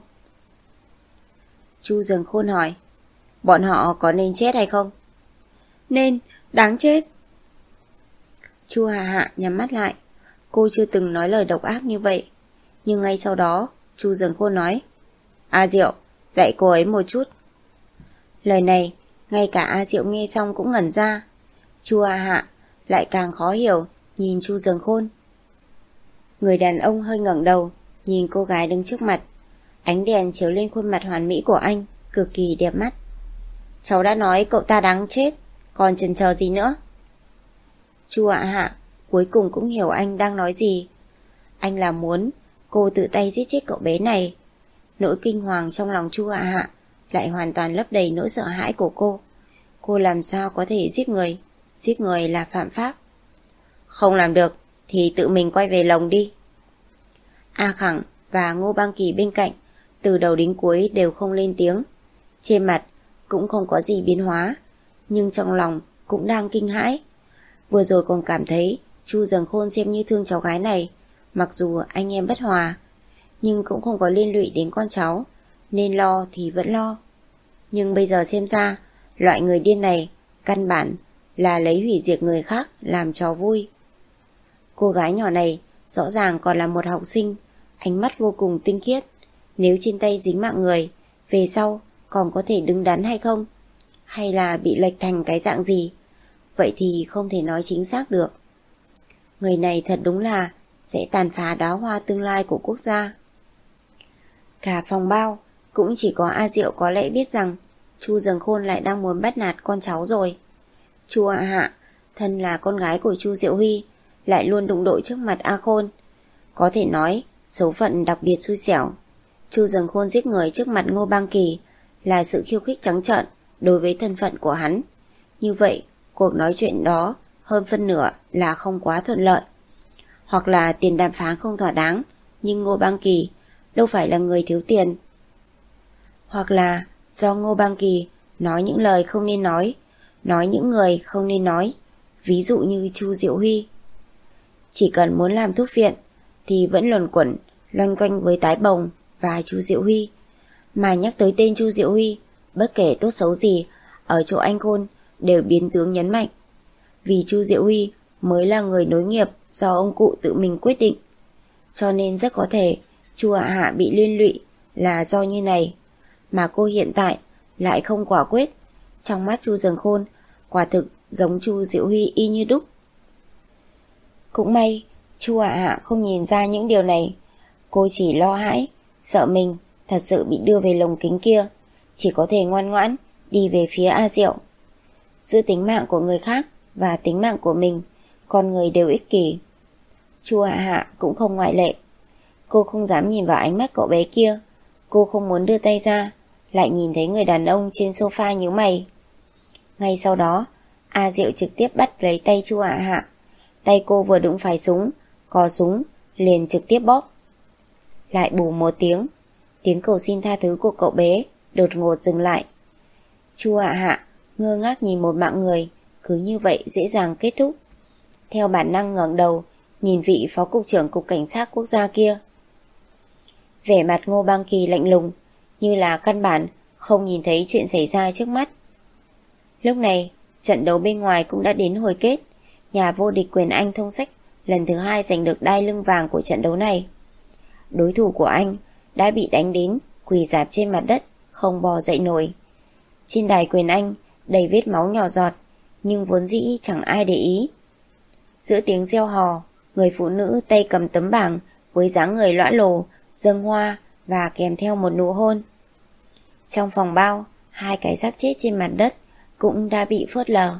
Chu Dường Khôn hỏi, bọn họ có nên chết hay không? Nên, đáng chết. Chu Hạ Hạ nhắm mắt lại. Cô chưa từng nói lời độc ác như vậy. Nhưng ngay sau đó, Chu Dường Khôn nói, A Diệu, dạy cô ấy một chút. Lời này, ngay cả A Diệu nghe xong cũng ngẩn ra. Chu Hạ Hạ lại càng khó hiểu, nhìn Chu Dường Khôn. Người đàn ông hơi ngẩng đầu, nhìn cô gái đứng trước mặt. Ánh đèn chiếu lên khuôn mặt hoàn mỹ của anh, cực kỳ đẹp mắt. Cháu đã nói cậu ta đáng chết, còn chần chờ gì nữa? Chu Hạ Hạ cuối cùng cũng hiểu anh đang nói gì. Anh là muốn cô tự tay giết chết cậu bé này. Nỗi kinh hoàng trong lòng Chu Hạ Hạ lại hoàn toàn lấp đầy nỗi sợ hãi của cô. Cô làm sao có thể giết người? Giết người là phạm pháp. Không làm được thì tự mình quay về lồng đi. A Khẳng và Ngô Băng Kỳ bên cạnh từ đầu đến cuối đều không lên tiếng. Trên mặt cũng không có gì biến hóa, nhưng trong lòng cũng đang kinh hãi. Vừa rồi còn cảm thấy Chu Dường Khôn xem như thương cháu gái này, mặc dù anh em bất hòa, nhưng cũng không có liên lụy đến con cháu, nên lo thì vẫn lo. Nhưng bây giờ xem ra, loại người điên này căn bản là lấy hủy diệt người khác làm trò vui. Cô gái nhỏ này rõ ràng còn là một học sinh, ánh mắt vô cùng tinh khiết. Nếu trên tay dính mạng người, về sau còn có thể đứng đắn hay không? Hay là bị lệch thành cái dạng gì? Vậy thì không thể nói chính xác được. Người này thật đúng là sẽ tàn phá đóa hoa tương lai của quốc gia. Cả phòng bao cũng chỉ có A Diệu có lẽ biết rằng Chu Dường Khôn lại đang muốn bắt nạt con cháu rồi. Chu Hạ Hạ, thân là con gái của Chu Diệu Huy, lại luôn đụng độ trước mặt A Khôn. Có thể nói số phận đặc biệt xui xẻo. Chu Dường Khôn giết người trước mặt Ngô Băng Kỳ là sự khiêu khích trắng trợn đối với thân phận của hắn. Như vậy, cuộc nói chuyện đó hơn phân nửa là không quá thuận lợi. Hoặc là tiền đàm phán không thỏa đáng, nhưng Ngô Băng Kỳ đâu phải là người thiếu tiền. Hoặc là do Ngô Băng Kỳ nói những lời không nên nói, nói những người không nên nói, ví dụ như Chu Diệu Huy. Chỉ cần muốn làm thuốc viện thì vẫn luẩn quẩn loanh quanh với tái bồng và Chu Diệu Huy. Mà nhắc tới tên Chu Diệu Huy, bất kể tốt xấu gì, ở chỗ anh Khôn đều biến tướng nhấn mạnh. Vì Chu Diệu Huy mới là người nối nghiệp do ông cụ tự mình quyết định. Cho nên rất có thể Chu Hạ Hạ bị liên lụy là do như này. Mà cô hiện tại lại không quả quyết. Trong mắt Chu Dường Khôn, quả thực giống Chu Diệu Huy y như đúc. Cũng may Chu Hạ Hạ không nhìn ra những điều này. Cô chỉ lo hãi, sợ mình thật sự bị đưa về lồng kính kia, chỉ có thể ngoan ngoãn đi về phía A Diệu. Giữa tính mạng của người khác và tính mạng của mình, con người đều ích kỷ. Chu Hạ Hạ cũng không ngoại lệ. Cô không dám nhìn vào ánh mắt cậu bé kia. Cô không muốn đưa tay ra, lại nhìn thấy người đàn ông trên sofa nhíu mày. Ngay sau đó, A Diệu trực tiếp bắt lấy tay Chu Hạ Hạ. Tay cô vừa đụng phải súng, có súng liền trực tiếp bóp. Lại bù một tiếng, tiếng cầu xin tha thứ của cậu bé đột ngột dừng lại. Chu Hạ Hạ ngơ ngác nhìn một mạng người cứ như vậy dễ dàng kết thúc. Theo bản năng ngẩng đầu nhìn vị phó cục trưởng cục cảnh sát quốc gia kia. Vẻ mặt Ngô Băng Kỳ lạnh lùng, như là căn bản không nhìn thấy chuyện xảy ra trước mắt. Lúc này trận đấu bên ngoài cũng đã đến hồi kết. Nhà vô địch quyền Anh thông sách lần thứ hai giành được đai lưng vàng của trận đấu này. Đối thủ của anh đã bị đánh đến quỳ rạp trên mặt đất, không bò dậy nổi. Trên đài quyền Anh đầy vết máu nhỏ giọt, nhưng vốn dĩ chẳng ai để ý. Giữa tiếng reo hò, người phụ nữ tay cầm tấm bảng với dáng người lõa lồ dâng hoa và kèm theo một nụ hôn. Trong phòng bao, hai cái xác chết trên mặt đất cũng đã bị phớt lờ.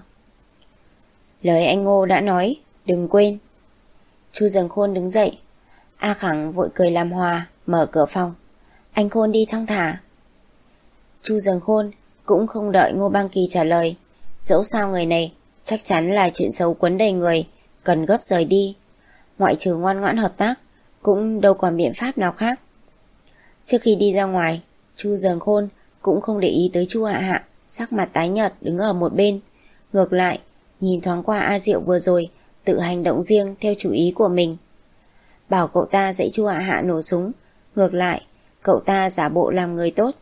Lời anh Ngô đã nói, đừng quên. Chu Dường Khôn đứng dậy. A Khẳng vội cười làm hòa, mở cửa phòng. Anh Khôn đi thong thả. Chu Dường Khôn cũng không đợi Ngô Băng Kỳ trả lời. Dẫu sao người này chắc chắn là chuyện xấu quấn đầy người, cần gấp rời đi. Ngoại trừ ngoan ngoãn hợp tác, cũng đâu còn biện pháp nào khác. Trước khi đi ra ngoài, Chu Dường Khôn cũng không để ý tới Chu Hạ Hạ sắc mặt tái nhợt đứng ở một bên. Ngược lại, nhìn thoáng qua A Diệu vừa rồi tự hành động riêng theo chủ ý của mình. Bảo cậu ta dạy Chu Hạ Hạ nổ súng, ngược lại cậu ta giả bộ làm người tốt.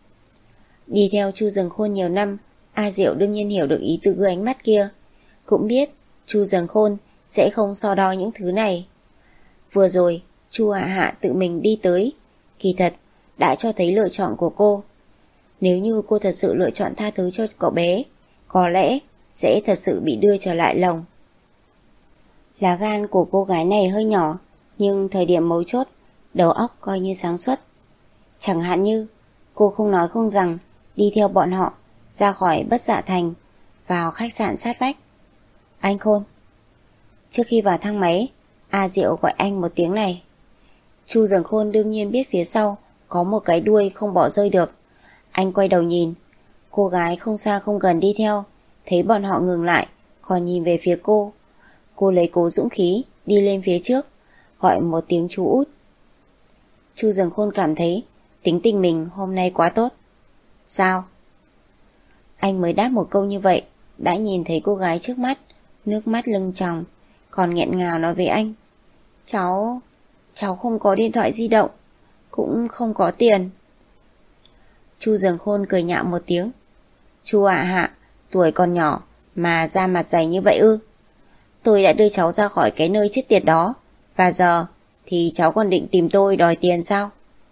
Đi theo Chu Dường Khôn nhiều năm, A Diệu đương nhiên hiểu được ý tứ ánh mắt kia, cũng biết Chu Dường Khôn sẽ không so đo những thứ này. Vừa rồi Chu Hạ Hạ tự mình đi tới, kỳ thật đã cho thấy lựa chọn của cô. Nếu như cô thật sự lựa chọn tha thứ cho cậu bé, có lẽ sẽ thật sự bị đưa trở lại lồng. Lá gan của cô gái này hơi nhỏ, nhưng thời điểm mấu chốt, đầu óc coi như sáng suốt. Chẳng hạn như cô không nói không rằng đi theo bọn họ ra khỏi Bất Dạ Thành, vào khách sạn sát vách. Anh Khôn. Trước khi vào thang máy, A Diệu gọi anh một tiếng này. Chu Dường Khôn đương nhiên biết phía sau có một cái đuôi không bỏ rơi được. Anh quay đầu nhìn, cô gái không xa không gần đi theo, thấy bọn họ ngừng lại, còn nhìn về phía cô. Cô lấy cố dũng khí đi lên phía trước, gọi một tiếng chú út. Chu Dường Khôn cảm thấy tính tình mình hôm nay quá tốt. Sao? Anh mới đáp một câu như vậy, đã nhìn thấy cô gái trước mắt, nước mắt lưng tròng, còn nghẹn ngào nói với anh. Cháu, cháu không có điện thoại di động, cũng không có tiền. Chu Dường Khôn cười nhạo một tiếng. Chu Hạ Hạ, tuổi còn nhỏ mà da mặt dày như vậy ư? Tôi đã đưa cháu ra khỏi cái nơi chết tiệt đó, và giờ thì cháu còn định tìm tôi đòi tiền sao?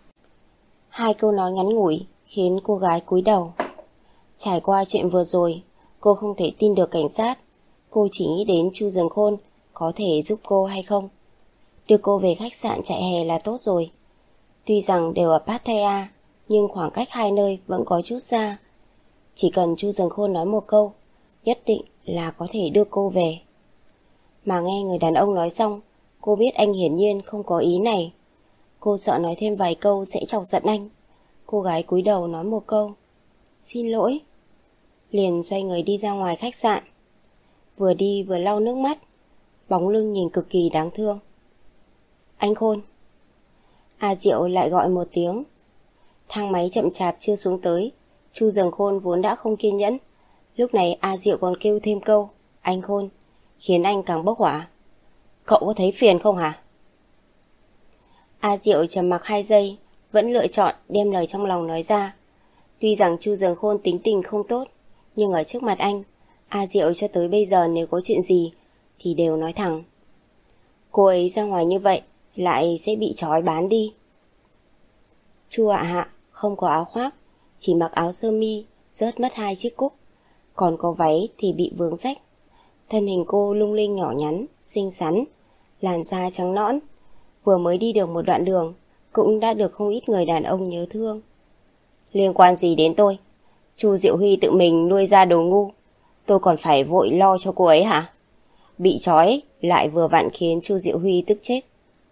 Hai câu nói ngắn ngủi khiến cô gái cúi đầu. Trải qua chuyện vừa rồi, cô không thể tin được cảnh sát. Cô chỉ nghĩ đến Chu Dường Khôn có thể giúp cô hay không. Đưa cô về khách sạn trại hè là tốt rồi. Tuy rằng đều ở Pattaya, nhưng khoảng cách hai nơi vẫn có chút xa. Chỉ cần Chu Dường Khôn nói một câu, nhất định là có thể đưa cô về. Mà nghe người đàn ông nói xong, cô biết anh hiển nhiên không có ý này. Cô sợ nói thêm vài câu sẽ chọc giận anh. Cô gái cúi đầu nói một câu, xin lỗi, liền xoay người đi ra ngoài khách sạn. Vừa đi vừa lau nước mắt, bóng lưng nhìn cực kỳ đáng thương. Anh Khôn. A Diệu lại gọi một tiếng. Thang máy chậm chạp chưa xuống tới. Chu Dường Khôn vốn đã không kiên nhẫn, lúc này A Diệu còn kêu thêm câu anh Khôn, khiến anh càng bốc hỏa. Cậu có thấy phiền không hả? A Diệu trầm mặc hai giây, vẫn lựa chọn đem lời trong lòng nói ra. Tuy rằng Chu Dường Khôn tính tình không tốt, nhưng ở trước mặt anh, A Diệu cho tới bây giờ nếu có chuyện gì thì đều nói thẳng. Cô ấy ra ngoài như vậy lại sẽ bị trói bán đi. Chu Hạ Hạ không có áo khoác, chỉ mặc áo sơ mi rớt mất hai chiếc cúc, còn có váy thì bị vướng rách. Thân hình cô lung linh nhỏ nhắn, xinh xắn, làn da trắng nõn, vừa mới đi được một đoạn đường cũng đã được không ít người đàn ông nhớ thương. Liên quan gì đến tôi? Chu Diệu Huy tự mình nuôi ra đồ ngu, tôi còn phải vội lo cho cô ấy hả? Bị trói lại vừa vặn khiến Chu Diệu Huy tức chết.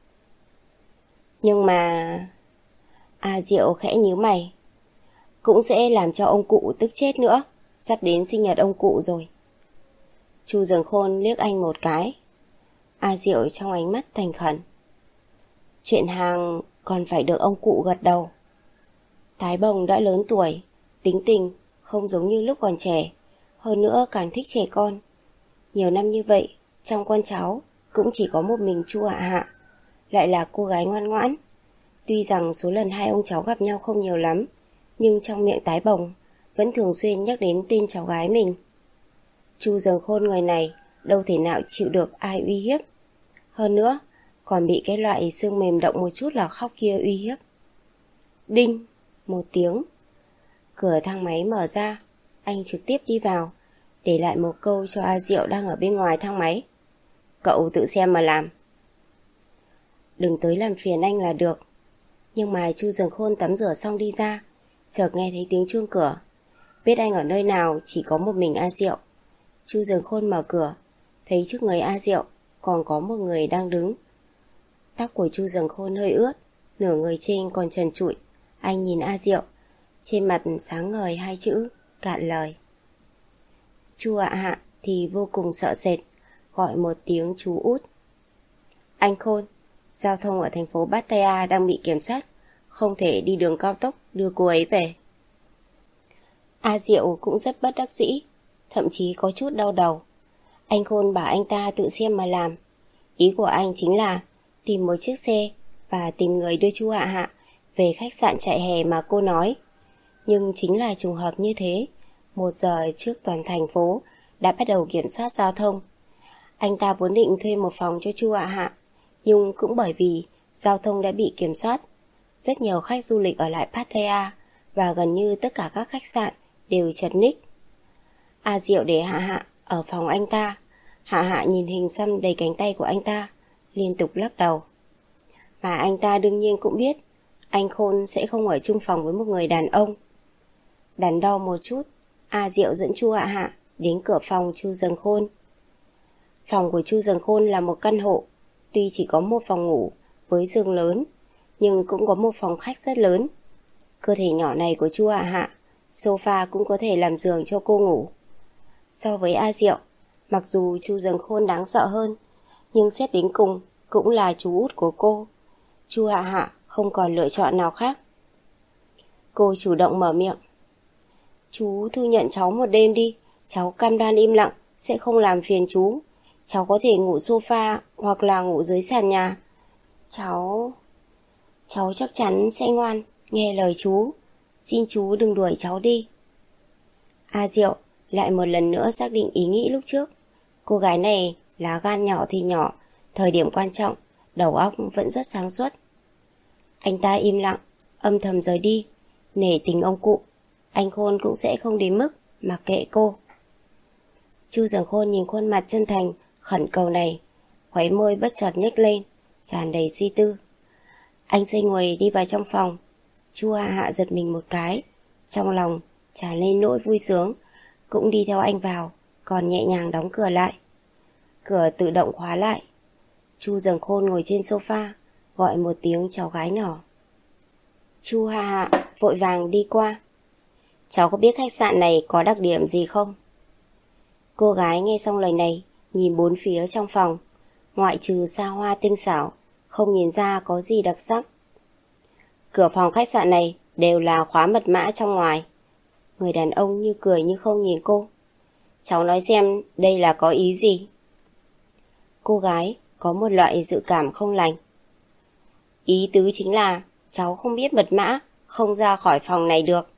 Nhưng mà... A Diệu khẽ nhíu mày. Cũng sẽ làm cho ông cụ tức chết nữa, sắp đến sinh nhật ông cụ rồi. Chu Dường Khôn liếc anh một cái. A Diệu trong ánh mắt thành khẩn. Chuyện hàng còn phải được ông cụ gật đầu. Thái Bồng đã lớn tuổi, tính tình không giống như lúc còn trẻ, hơn nữa càng thích trẻ con. Nhiều năm như vậy, trong con cháu cũng chỉ có một mình Chu Hạ Hạ, lại là cô gái ngoan ngoãn. Tuy rằng số lần hai ông cháu gặp nhau không nhiều lắm, nhưng trong miệng Tái Bồng vẫn thường xuyên nhắc đến tên cháu gái mình. Chu Dường Khôn người này đâu thể nào chịu được ai uy hiếp. Hơn nữa, còn bị cái loại xương mềm động một chút là khóc kia uy hiếp. Đinh! Một tiếng. Cửa thang máy mở ra, anh trực tiếp đi vào, để lại một câu cho A Diệu đang ở bên ngoài thang máy. Cậu tự xem mà làm. Đừng tới làm phiền anh là được. Nhưng mà Chu Dường Khôn tắm rửa xong đi ra, chợt nghe thấy tiếng chuông cửa. Biết anh ở nơi nào chỉ có một mình A Diệu. Chu Dường Khôn mở cửa, thấy trước người A Diệu còn có một người đang đứng. Tóc của Chu Dường Khôn hơi ướt, nửa người trên còn trần trụi. Anh nhìn A Diệu, trên mặt sáng ngời hai chữ cạn lời. Chu Hạ Hạ thì vô cùng sợ sệt, gọi một tiếng chú út. Anh Khôn, giao thông ở thành phố Pattaya đang bị kiểm soát, không thể đi đường cao tốc đưa cô ấy về. A Diệu cũng rất bất đắc dĩ, thậm chí có chút đau đầu. Anh Khôn bảo anh ta tự xem mà làm. Ý của anh chính là tìm một chiếc xe và tìm người đưa Chu Hạ Hạ về khách sạn trại hè mà cô nói. Nhưng chính là trùng hợp như thế, một giờ trước toàn thành phố đã bắt đầu kiểm soát giao thông. Anh ta vốn định thuê một phòng cho Chu Hạ Hạ, nhưng cũng bởi vì giao thông đã bị kiểm soát, rất nhiều khách du lịch ở lại Pattaya và gần như tất cả các khách sạn đều chật ních. A Diệu để Hạ Hạ ở phòng anh ta. Hạ Hạ nhìn hình xăm đầy cánh tay của anh ta, liên tục lắc đầu. Mà anh ta đương nhiên cũng biết anh Khôn sẽ không ở chung phòng với một người đàn ông. Đắn đo một chút, A Diệu dẫn Chu Hạ Hạ đến cửa phòng Chu Dường Khôn. Phòng của Chu Dường Khôn là một căn hộ, tuy chỉ có một phòng ngủ với giường lớn, nhưng cũng có một phòng khách rất lớn. Cơ thể nhỏ này của Chu Hạ Hạ, sofa cũng có thể làm giường cho cô ngủ. So với A Diệu, mặc dù Chu Dường Khôn đáng sợ hơn, nhưng xét đến cùng cũng là chú út của cô. Chu Hạ Hạ không còn lựa chọn nào khác. Cô chủ động mở miệng. Chú thu nhận cháu một đêm đi, cháu cam đoan im lặng, sẽ không làm phiền chú. Cháu có thể ngủ sofa hoặc là ngủ dưới sàn nhà. Cháu... Cháu chắc chắn sẽ ngoan, nghe lời chú. Xin chú đừng đuổi cháu đi. A Diệu lại một lần nữa xác định ý nghĩ lúc trước. Cô gái này lá gan nhỏ thì nhỏ, thời điểm quan trọng, đầu óc vẫn rất sáng suốt. Anh ta im lặng, âm thầm rời đi. Nể tình ông cụ, anh Khôn cũng sẽ không đến mức mặc kệ cô. Chu Dường Khôn nhìn khuôn mặt chân thành, khẩn cầu này, khóe môi bất chợt nhếch lên, tràn đầy suy tư. Anh xây nguầy đi vào trong phòng. Chu Hạ Hạ giật mình một cái, trong lòng tràn lên nỗi vui sướng, cũng đi theo anh vào, còn nhẹ nhàng đóng cửa lại. Cửa tự động khóa lại. Chu Dường Khôn ngồi trên sofa, gọi một tiếng cháu gái nhỏ. Chu Hạ Hạ vội vàng đi qua. Cháu có biết khách sạn này có đặc điểm gì không? Cô gái nghe xong lời này, nhìn bốn phía trong phòng, ngoại trừ xa hoa tinh xảo, không nhìn ra có gì đặc sắc. Cửa phòng khách sạn này đều là khóa mật mã trong ngoài. Người đàn ông như cười như không nhìn cô. Cháu nói xem đây là có ý gì? Cô gái có một loại dự cảm không lành. Ý tứ chính là cháu không biết mật mã, không ra khỏi phòng này được.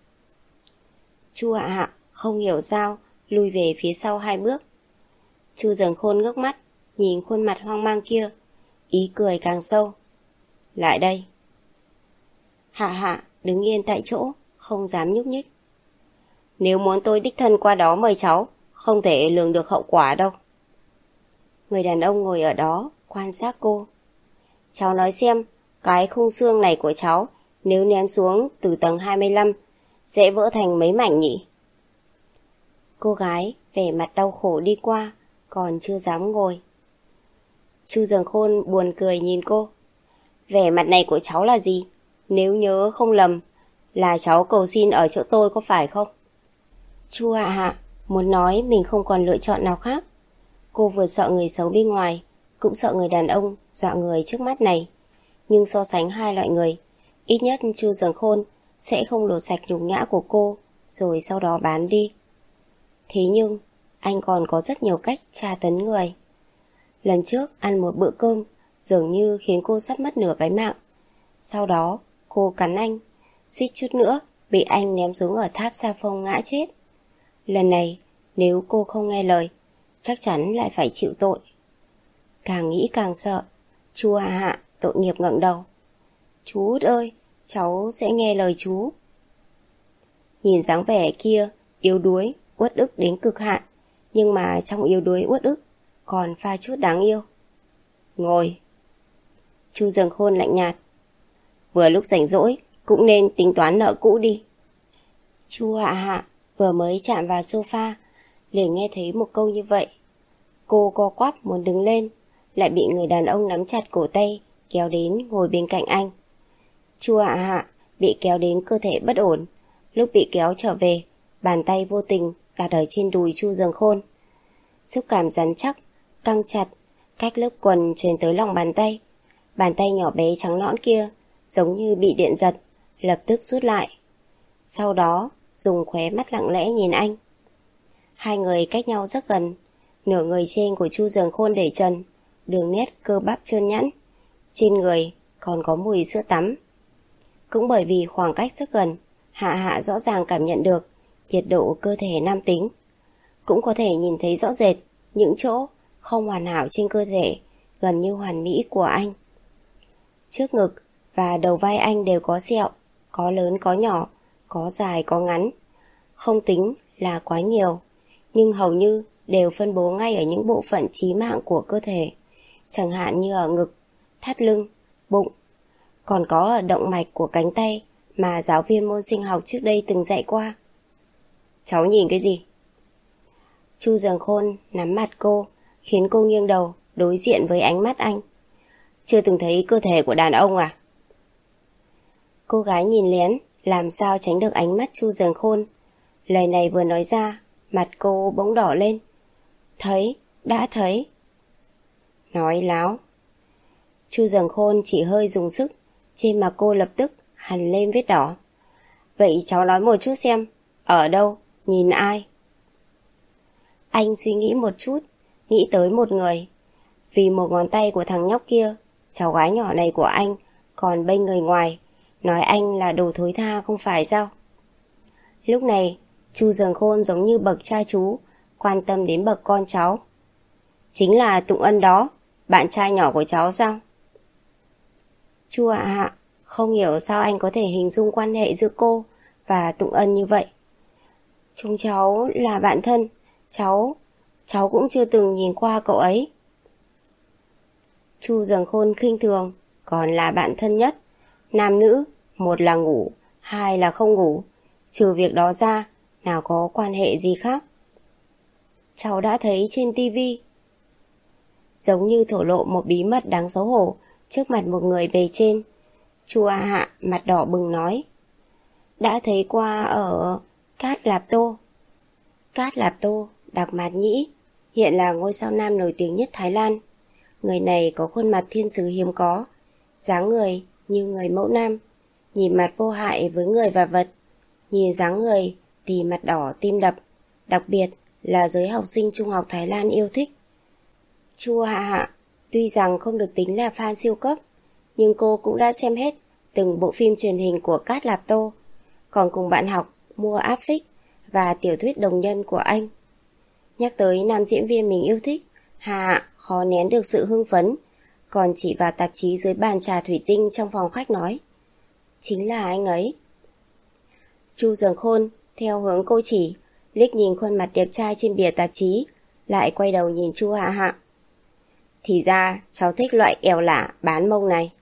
Chu Hạ Hạ không hiểu sao, lùi về phía sau hai bước. Chu Dường Khôn ngước mắt, nhìn khuôn mặt hoang mang kia, ý cười càng sâu. Lại đây. Hạ Hạ đứng yên tại chỗ, không dám nhúc nhích. Nếu muốn tôi đích thân qua đó mời cháu, không thể lường được hậu quả đâu. Người đàn ông ngồi ở đó, quan sát cô. Cháu nói xem, cái khung xương này của cháu, nếu ném xuống từ tầng hai mươi lăm, sẽ vỡ thành mấy mảnh nhỉ? Cô gái vẻ mặt đau khổ đi qua, còn chưa dám ngồi. Chu Dường Khôn buồn cười nhìn cô. Vẻ mặt này của cháu là gì? Nếu nhớ không lầm, là cháu cầu xin ở chỗ tôi có phải không? Chu Hạ Hạ muốn nói mình không còn lựa chọn nào khác. Cô vừa sợ người xấu bên ngoài, cũng sợ người đàn ông dọa người trước mắt này. Nhưng so sánh hai loại người, ít nhất Chu Dường Khôn sẽ không lột sạch nhục nhã của cô, rồi sau đó bán đi. Thế nhưng, anh còn có rất nhiều cách tra tấn người. Lần trước ăn một bữa cơm dường như khiến cô sắp mất nửa cái mạng. Sau đó, cô cắn anh, suýt chút nữa bị anh ném xuống ở tháp Sa Phong ngã chết. Lần này, nếu cô không nghe lời, chắc chắn lại phải chịu tội. Càng nghĩ càng sợ, Chu Hạ Hạ tội nghiệp ngẩng đầu. Chú Út ơi, cháu sẽ nghe lời chú. Nhìn dáng vẻ kia, yếu đuối, uất ức đến cực hạn, nhưng mà trong yếu đuối uất ức còn pha chút đáng yêu. Ngồi. Chu Dường Khôn lạnh nhạt. Vừa lúc rảnh rỗi, cũng nên tính toán nợ cũ đi. Chu Hạ Hạ vừa mới chạm vào sofa, liền nghe thấy một câu như vậy. Cô co quắp muốn đứng lên, lại bị người đàn ông nắm chặt cổ tay, kéo đến ngồi bên cạnh anh. Chu Hạ Hạ bị kéo đến cơ thể bất ổn, lúc bị kéo trở về, bàn tay vô tình đặt ở trên đùi Chu Dường Khôn. Xúc cảm rắn chắc, căng chặt, cách lớp quần truyền tới lòng bàn tay. Bàn tay nhỏ bé trắng nõn kia, giống như bị điện giật, lập tức rút lại. Sau đó, dùng khóe mắt lặng lẽ nhìn anh. Hai người cách nhau rất gần, nửa người trên của Chu Dường Khôn để trần, đường nét cơ bắp trơn nhẵn, trên người còn có mùi sữa tắm. Cũng bởi vì khoảng cách rất gần, Hạ Hạ rõ ràng cảm nhận được nhiệt độ cơ thể nam tính. Cũng có thể nhìn thấy rõ rệt những chỗ không hoàn hảo trên cơ thể, gần như hoàn mỹ của anh. Trước ngực và đầu vai anh đều có sẹo, có lớn có nhỏ, có dài có ngắn. Không tính là quá nhiều, nhưng hầu như đều phân bố ngay ở những bộ phận chí mạng của cơ thể, chẳng hạn như ở ngực, thắt lưng, bụng, còn có ở động mạch của cánh tay mà giáo viên môn sinh học trước đây từng dạy qua. Cháu nhìn cái gì? Chu Dường Khôn nắm mặt cô, khiến cô nghiêng đầu đối diện với ánh mắt anh. Chưa từng thấy cơ thể của đàn ông à? Cô gái nhìn lén, làm sao tránh được ánh mắt Chu Dường Khôn. Lời này vừa nói ra, mặt cô bỗng đỏ lên. Thấy, đã thấy. Nói láo. Chu Dường Khôn chỉ hơi dùng sức, trên mặt cô lập tức hằn lên vết đỏ. Vậy cháu nói một chút xem, ở đâu, nhìn ai? Anh suy nghĩ một chút, nghĩ tới một người. Vì một ngón tay của thằng nhóc kia, cháu gái nhỏ này của anh còn bênh người ngoài, nói anh là đồ thối tha không phải sao? Lúc này, Chu Dường Khôn giống như bậc cha chú, quan tâm đến bậc con cháu. Chính là Tụng Ân đó, bạn trai nhỏ của cháu sao? Chu Hạ Hạ không hiểu sao anh có thể hình dung quan hệ giữa cô và Tụng Ân như vậy. Chúng cháu là bạn thân, cháu, cháu cũng chưa từng nhìn qua cậu ấy. Chu Dường Khôn khinh thường, còn là bạn thân nhất. Nam nữ, một là ngủ, hai là không ngủ. Trừ việc đó ra, nào có quan hệ gì khác. Cháu đã thấy trên tivi. Giống như thổ lộ một bí mật đáng xấu hổ trước mặt một người bề trên. Chu Hạ Hạ mặt đỏ bừng nói. Đã thấy qua ở Cát Lạp Tô. Cát Lạp Tô, Đạc Mạt Nhĩ, hiện là ngôi sao nam nổi tiếng nhất Thái Lan. Người này có khuôn mặt thiên sứ hiếm có, dáng người như người mẫu nam, nhìn mặt vô hại với người và vật. Nhìn dáng người thì mặt đỏ tim đập, đặc biệt là giới học sinh trung học Thái Lan yêu thích. Chu Hạ Hạ tuy rằng không được tính là fan siêu cấp, nhưng cô cũng đã xem hết từng bộ phim truyền hình của Cát Lạp Tô, còn cùng bạn học mua áp phích và tiểu thuyết đồng nhân của anh. Nhắc tới nam diễn viên mình yêu thích, Hạ khó nén được sự hưng phấn, còn chỉ vào tạp chí dưới bàn trà thủy tinh trong phòng khách nói: chính là anh ấy. Chu Dường Khôn theo hướng cô chỉ, liếc nhìn khuôn mặt đẹp trai trên bìa tạp chí, lại quay đầu nhìn Chu Hạ Hạ. Thì ra cháu thích loại ẻo lả bán mông này.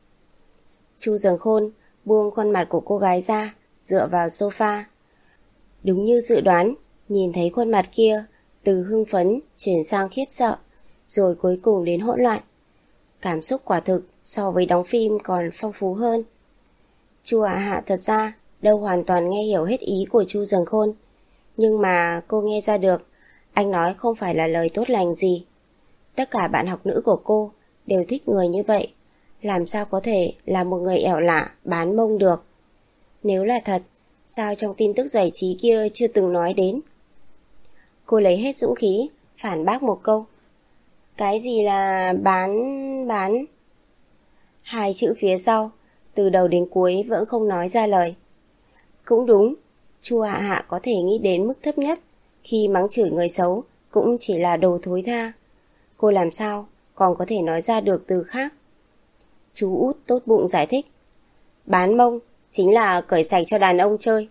Chu Dường Khôn buông khuôn mặt của cô gái ra, dựa vào sofa. Đúng như dự đoán, nhìn thấy khuôn mặt kia từ hưng phấn chuyển sang khiếp sợ, rồi cuối cùng đến hỗn loạn. Cảm xúc quả thực so với đóng phim còn phong phú hơn. Chu Hạ Hạ thật ra đâu hoàn toàn nghe hiểu hết ý của Chu Dường Khôn, nhưng mà cô nghe ra được anh nói không phải là lời tốt lành gì. Tất cả bạn học nữ của cô đều thích người như vậy, làm sao có thể là một người ẻo lả bán mông được. Nếu là thật, sao trong tin tức giải trí kia chưa từng nói đến? Cô lấy hết dũng khí phản bác một câu: cái gì là bán... bán... Hai chữ phía sau từ đầu đến cuối vẫn không nói ra lời. Cũng đúng, Chu Hạ Hạ có thể nghĩ đến mức thấp nhất khi mắng chửi người xấu cũng chỉ là đồ thối tha. Cô làm sao còn có thể nói ra được từ khác? Chú út tốt bụng giải thích: bán mông chính là cởi sạch cho đàn ông chơi.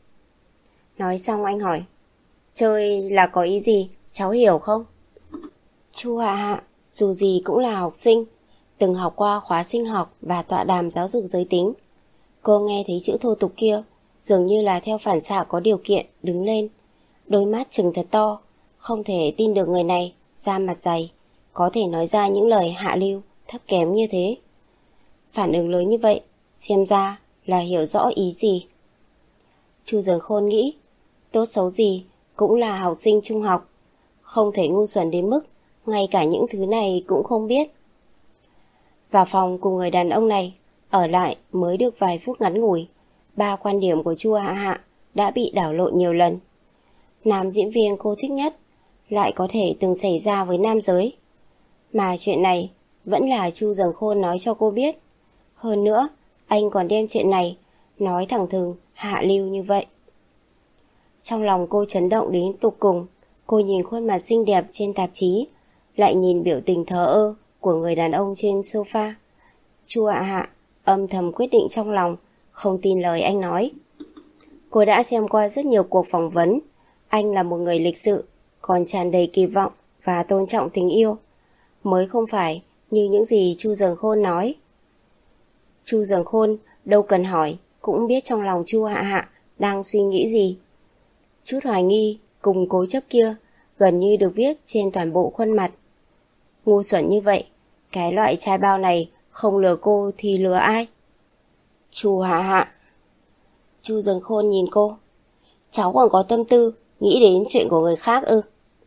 Nói xong anh hỏi: chơi là có ý gì, cháu hiểu không? Chu Hạ Hạ dù gì cũng là học sinh, từng học qua khóa sinh học và tọa đàm giáo dục giới tính. Cô nghe thấy chữ thô tục kia, dường như là theo phản xạ có điều kiện đứng lên, đôi mắt trừng thật to, không thể tin được người này da mặt dày có thể nói ra những lời hạ lưu thấp kém như thế. Phản ứng lớn như vậy xem ra là hiểu rõ ý gì. Chu Dường Khôn nghĩ, tốt xấu gì cũng là học sinh trung học, không thể ngu xuẩn đến mức ngay cả những thứ này cũng không biết. Vào phòng cùng người đàn ông này ở lại mới được vài phút ngắn ngủi, ba quan điểm của Chu Hạ Hạ đã bị đảo lộn nhiều lần. Nam diễn viên cô thích nhất lại có thể từng xảy ra với nam giới, mà chuyện này vẫn là Chu Dường Khôn nói cho cô biết. Hơn nữa, anh còn đem chuyện này nói thẳng thừng hạ lưu như vậy. Trong lòng cô chấn động đến tột cùng. Cô nhìn khuôn mặt xinh đẹp trên tạp chí, lại nhìn biểu tình thờ ơ của người đàn ông trên sofa. Chu Hạ Hạ âm thầm quyết định trong lòng không tin lời anh nói. Cô đã xem qua rất nhiều cuộc phỏng vấn. Anh là một người lịch sự, còn tràn đầy kỳ vọng và tôn trọng tình yêu, mới không phải như những gì Chu Dường Khôn nói. Chu Dường Khôn đâu cần hỏi cũng biết trong lòng Chu Hạ Hạ đang suy nghĩ gì. Chút hoài nghi cùng cố chấp kia gần như được viết trên toàn bộ khuôn mặt. Ngu xuẩn như vậy, cái loại trai bao này không lừa cô thì lừa ai? Chu Hạ Hạ. Chu Dường Khôn nhìn cô: cháu còn có tâm tư nghĩ đến chuyện của người khác ư?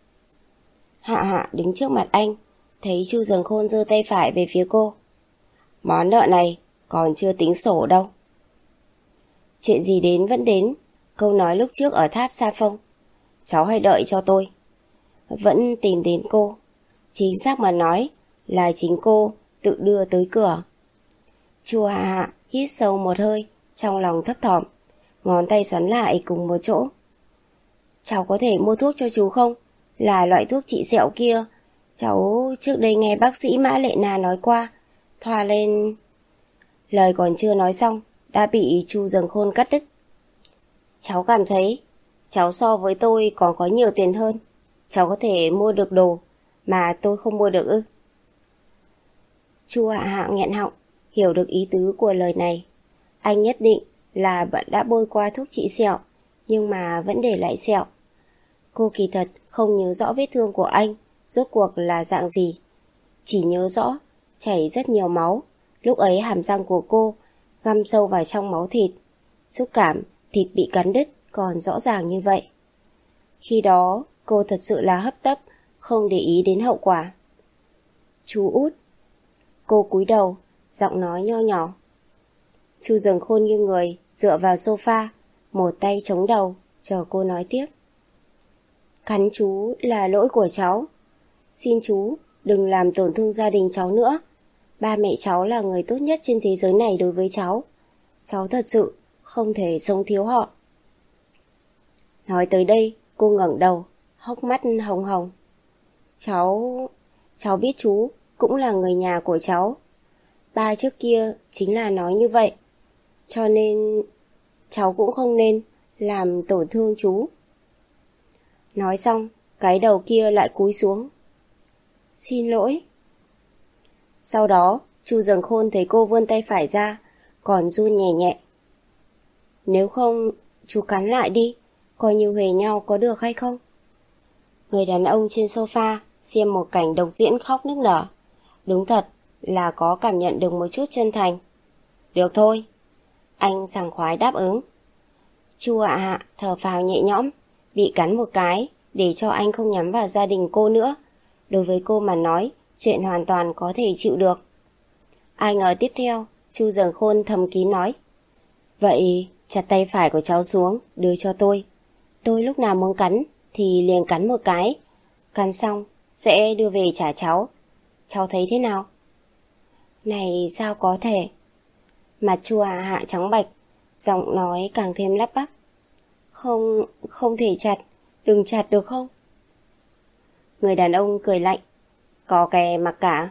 Hạ Hạ đứng trước mặt anh, thấy Chu Dường Khôn giơ tay phải về phía cô: món nợ này còn chưa tính sổ đâu. Chuyện gì đến vẫn đến, câu nói lúc trước ở tháp Sa Phong, cháu hãy đợi cho tôi, vẫn tìm đến cô. Chính xác mà nói là chính cô tự đưa tới cửa. Chu Hạ Hạ hít sâu một hơi, trong lòng thấp thỏm, ngón tay xoắn lại cùng một chỗ. Cháu có thể mua thuốc cho chú không? Là loại thuốc trị sẹo kia, cháu trước đây nghe bác sĩ Mã Lệ Na nói qua, thoa lên... Lời còn chưa nói xong đã bị Chu Dường Khôn cắt đứt. Cháu cảm thấy cháu so với tôi còn có nhiều tiền hơn, cháu có thể mua được đồ mà tôi không mua được ư? Chu Hạ Hạ nghẹn họng, hiểu được ý tứ của lời này. Anh nhất định là bạn đã bôi qua thuốc trị sẹo, nhưng mà vẫn để lại sẹo. Cô kỳ thật không nhớ rõ vết thương của anh rốt cuộc là dạng gì, chỉ nhớ rõ chảy rất nhiều máu. Lúc ấy hàm răng của cô găm sâu vào trong máu thịt, xúc cảm thịt bị cắn đứt còn rõ ràng như vậy. Khi đó cô thật sự là hấp tấp, không để ý đến hậu quả. Chú út. Cô cúi đầu, giọng nói nho nhỏ. Chu Dường Khôn nghiêng người dựa vào sofa, một tay chống đầu chờ cô nói tiếp. Cắn chú là lỗi của cháu, xin chú đừng làm tổn thương gia đình cháu nữa. Ba mẹ cháu là người tốt nhất trên thế giới này đối với cháu. Cháu thật sự không thể sống thiếu họ. Nói tới đây, cô ngẩng đầu, hốc mắt hồng hồng. Cháu... cháu biết chú cũng là người nhà của cháu. Ba trước kia chính là nói như vậy. Cho nên cháu cũng không nên làm tổn thương chú. Nói xong, cái đầu kia lại cúi xuống. Xin lỗi. Sau đó, Chu Dần Khôn thấy cô vươn tay phải ra, còn run nhẹ nhẹ. Nếu không, chú cắn lại đi, coi như huề nhau có được hay không? Người đàn ông trên sofa xem một cảnh độc diễn khóc nức nở. Đúng thật là có cảm nhận được một chút chân thành. Được thôi. Anh sảng khoái đáp ứng. Chu Hạ Hạ thở phào nhẹ nhõm, bị cắn một cái để cho anh không nhắm vào gia đình cô nữa. Đối với cô mà nói, chuyện hoàn toàn có thể chịu được. Ai ngờ tiếp theo, Chu Dần Khôn thầm kín nói. Vậy chặt tay phải của cháu xuống, đưa cho tôi. Tôi lúc nào muốn cắn thì liền cắn một cái. Cắn xong sẽ đưa về trả cháu. Cháu thấy thế nào? Này sao có thể? Mặt Chu Hạ Hạ trắng bạch, giọng nói càng thêm lắp bắp. Không, không thể chặt, đừng chặt được không? Người đàn ông cười lạnh. Có kè mặc cả.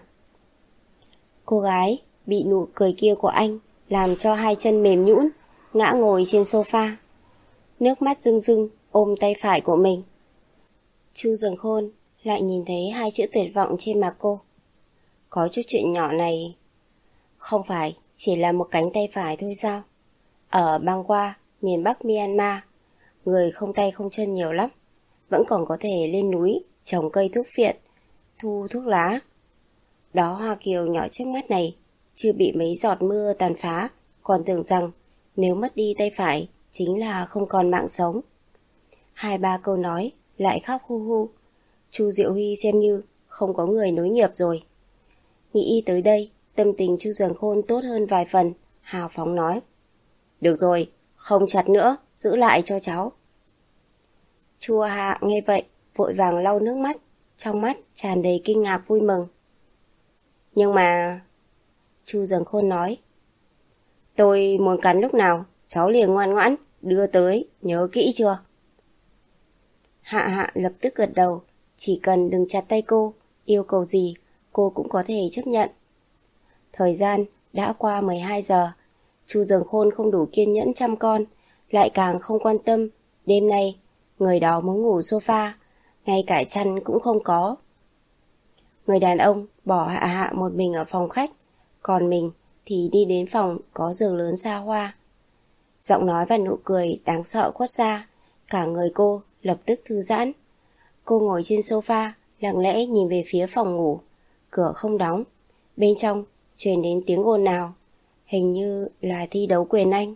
Cô gái bị nụ cười kia của anh làm cho hai chân mềm nhũn, ngã ngồi trên sofa. Nước mắt rưng rưng ôm tay phải của mình. Chu Dần Khôn lại nhìn thấy hai chữ tuyệt vọng trên mặt cô. Có chút chuyện nhỏ này không phải chỉ là một cánh tay phải thôi sao? Ở Bangwa, miền Bắc Myanmar, người không tay không chân nhiều lắm, vẫn còn có thể lên núi trồng cây thuốc phiện, thu thuốc lá. Đó hoa kiều nhỏ trước mắt này chưa bị mấy giọt mưa tàn phá, còn tưởng rằng nếu mất đi tay phải chính là không còn mạng sống. Hai ba câu nói lại khóc hu hu. Chu Diệu Huy xem như không có người nối nghiệp rồi. Nghĩ tới đây, tâm tình Chu Dần Khôn tốt hơn vài phần, hào phóng nói. Được rồi, không chặt nữa, giữ lại cho cháu. Chu Hạ nghe vậy, vội vàng lau nước mắt, trong mắt tràn đầy kinh ngạc vui mừng. Nhưng mà... Chu Dần Khôn nói. Tôi muốn cắn lúc nào, cháu liền ngoan ngoãn, đưa tới, nhớ kỹ chưa? Hạ Hạ lập tức gật đầu, chỉ cần đừng chặt tay cô, yêu cầu gì, cô cũng có thể chấp nhận. Thời gian đã qua mười hai giờ, Chu Dần Khôn không đủ kiên nhẫn chăm con, lại càng không quan tâm, đêm nay, người đó muốn ngủ sofa, ngay cả chăn cũng không có. Người đàn ông bỏ Hạ Hạ một mình ở phòng khách, còn mình thì đi đến phòng có giường lớn xa hoa. Giọng nói và nụ cười đáng sợ khuất xa, cả người cô lập tức thư giãn. Cô ngồi trên sofa, lặng lẽ nhìn về phía phòng ngủ, cửa không đóng. Bên trong truyền đến tiếng ồn ào, hình như là thi đấu quyền Anh.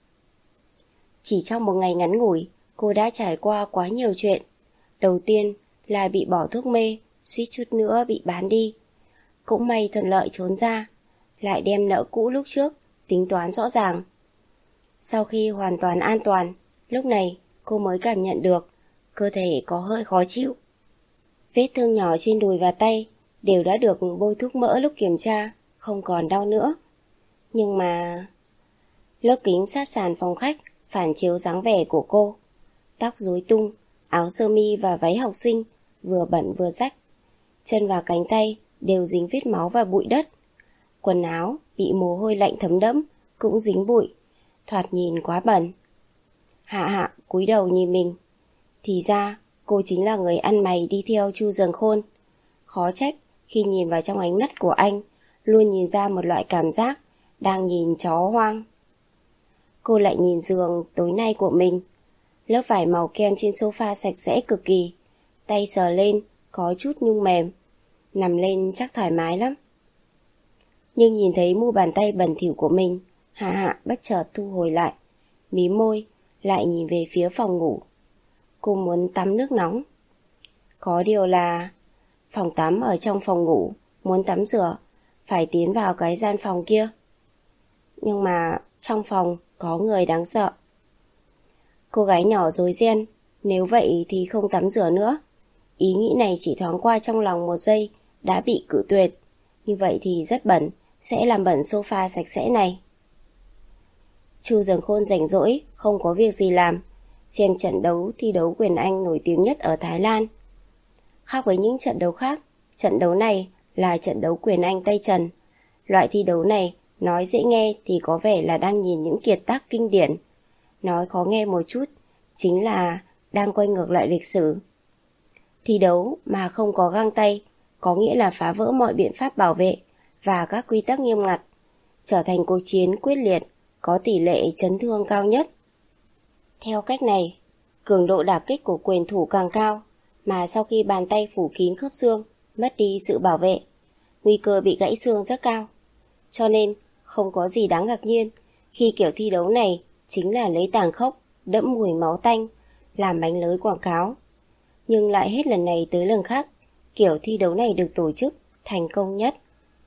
Chỉ trong một ngày ngắn ngủi, cô đã trải qua quá nhiều chuyện. Đầu tiên là bị bỏ thuốc mê, suýt chút nữa bị bán đi. Cũng may thuận lợi trốn ra, lại đem nợ cũ lúc trước tính toán rõ ràng. Sau khi hoàn toàn an toàn, lúc này cô mới cảm nhận được cơ thể có hơi khó chịu. Vết thương nhỏ trên đùi và tay đều đã được bôi thuốc mỡ lúc kiểm tra, không còn đau nữa. Nhưng mà... Lớp kính sát sàn phòng khách phản chiếu dáng vẻ của cô. Tóc rối tung, áo sơ mi và váy học sinh vừa bẩn vừa rách. Chân và cánh tay đều dính vết máu và bụi đất. Quần áo bị mồ hôi lạnh thấm đẫm, cũng dính bụi, thoạt nhìn quá bẩn. Hạ Hạ cúi đầu nhìn mình. Thì ra cô chính là người ăn mày đi theo Chu Dần Khôn. Khó trách khi nhìn vào trong ánh mắt của anh, luôn nhìn ra một loại cảm giác đang nhìn chó hoang. Cô lại nhìn giường tối nay của mình. Lớp vải màu kem trên sofa sạch sẽ cực kỳ, tay sờ lên có chút nhung mềm, nằm lên chắc thoải mái lắm. Nhưng nhìn thấy mu bàn tay bẩn thỉu của mình, Hạ Hạ bất chợt thu hồi lại, mím môi, lại nhìn về phía phòng ngủ. Cô muốn tắm nước nóng. Có điều là phòng tắm ở trong phòng ngủ, muốn tắm rửa phải tiến vào cái gian phòng kia. Nhưng mà trong phòng có người đáng sợ. Cô gái nhỏ rối ren, nếu vậy thì không tắm rửa nữa. Ý nghĩ này chỉ thoáng qua trong lòng một giây đã bị cự tuyệt. Như vậy thì rất bẩn, sẽ làm bẩn sofa sạch sẽ này. Chu Dường Khôn rảnh rỗi, không có việc gì làm, xem trận đấu thi đấu quyền Anh nổi tiếng nhất ở Thái Lan. Khác với những trận đấu khác, trận đấu này là trận đấu quyền Anh tay trần. Loại thi đấu này, nói dễ nghe thì có vẻ là đang nhìn những kiệt tác kinh điển. Nói khó nghe một chút, chính là đang quay ngược lại lịch sử. Thi đấu mà không có găng tay, có nghĩa là phá vỡ mọi biện pháp bảo vệ và các quy tắc nghiêm ngặt, trở thành cuộc chiến quyết liệt, có tỷ lệ chấn thương cao nhất. Theo cách này, cường độ đả kích của quyền thủ càng cao, mà sau khi bàn tay phủ kín khớp xương, mất đi sự bảo vệ, nguy cơ bị gãy xương rất cao. Cho nên, không có gì đáng ngạc nhiên khi kiểu thi đấu này chính là lấy tàn khốc, đẫm mùi máu tanh, làm bánh lưới quảng cáo. Nhưng lại hết lần này tới lần khác, kiểu thi đấu này được tổ chức thành công nhất.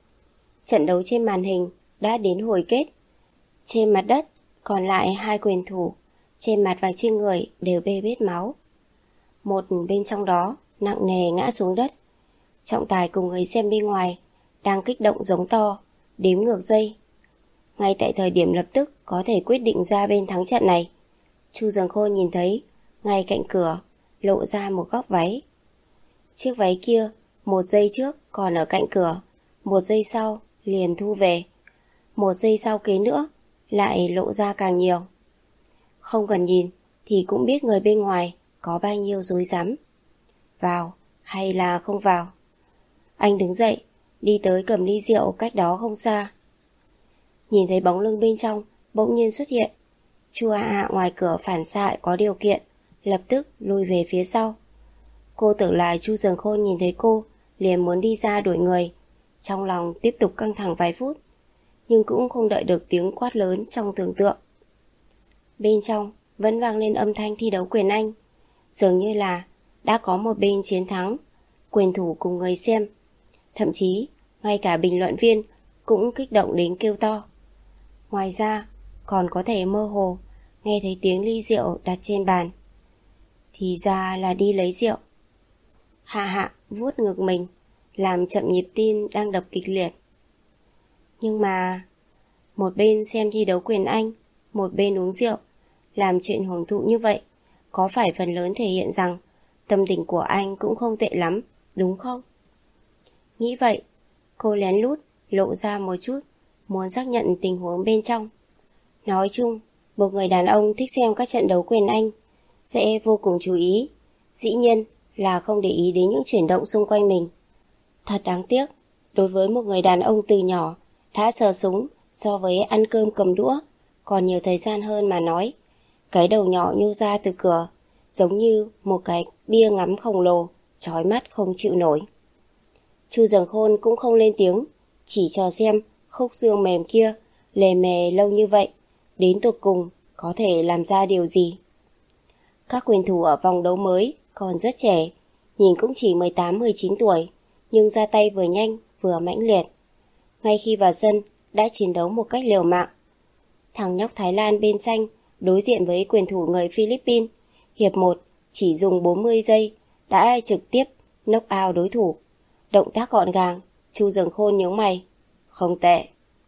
Trận đấu trên màn hình đã đến hồi kết. Trên mặt đất, còn lại hai quyền thủ, trên mặt và trên người đều bê bết máu. Một bên trong đó nặng nề ngã xuống đất. Trọng tài cùng người xem bên ngoài đang kích động giống to, đếm ngược giây. Ngay tại thời điểm lập tức có thể quyết định ra bên thắng trận này, Chu Dường Khôn nhìn thấy ngay cạnh cửa lộ ra một góc váy. Chiếc váy kia một giây trước còn ở cạnh cửa, một giây sau liền thu về, một giây sau kế nữa lại lộ ra càng nhiều. Không cần nhìn thì cũng biết người bên ngoài có bao nhiêu rối rắm. Vào hay là không vào? Anh đứng dậy, đi tới cầm ly rượu cách đó không xa. Nhìn thấy bóng lưng bên trong bỗng nhiên xuất hiện, Chu A A ngoài cửa phản xạ có điều kiện, lập tức lùi về phía sau. Cô tưởng là Chu Dường Khôn nhìn thấy cô liền muốn đi ra đuổi người, trong lòng tiếp tục căng thẳng vài phút, nhưng cũng không đợi được tiếng quát lớn trong tưởng tượng. Bên trong vẫn vang lên âm thanh thi đấu quyền Anh, dường như là đã có một bên chiến thắng, quyền thủ cùng người xem. Thậm chí, ngay cả bình luận viên cũng kích động đến kêu to. Ngoài ra, còn có thể mơ hồ nghe thấy tiếng ly rượu đặt trên bàn. Thì ra là đi lấy rượu. Hạ Hạ vuốt ngực mình, làm chậm nhịp tim đang đập kịch liệt. Nhưng mà, một bên xem thi đấu quyền Anh, một bên uống rượu, làm chuyện hưởng thụ như vậy, có phải phần lớn thể hiện rằng tâm tình của anh cũng không tệ lắm, đúng không? Nghĩ vậy, cô lén lút lộ ra một chút, muốn xác nhận tình huống bên trong. Nói chung, một người đàn ông thích xem các trận đấu quyền Anh sẽ vô cùng chú ý, dĩ nhiên là không để ý đến những chuyển động xung quanh mình. Thật đáng tiếc, đối với một người đàn ông từ nhỏ đã sờ súng so với ăn cơm cầm đũa còn nhiều thời gian hơn mà nói, cái đầu nhỏ nhô ra từ cửa giống như một cái bia ngắm khổng lồ, chói mắt không chịu nổi. Chu Dường Khôn cũng không lên tiếng, chỉ chờ xem khúc xương mềm kia lề mề lâu như vậy, đến tột cùng có thể làm ra điều gì. Các quyền thủ ở vòng đấu mới còn rất trẻ, nhìn cũng chỉ mười tám mười chín tuổi, nhưng ra tay vừa nhanh vừa mãnh liệt. Ngay khi vào sân đã chiến đấu một cách liều mạng. Thằng nhóc Thái Lan bên xanh đối diện với quyền thủ người Philippines, hiệp một chỉ dùng bốn mươi giây đã trực tiếp knock out đối thủ. Động tác gọn gàng, Chu Dường Khôn nhướng mày. Không tệ.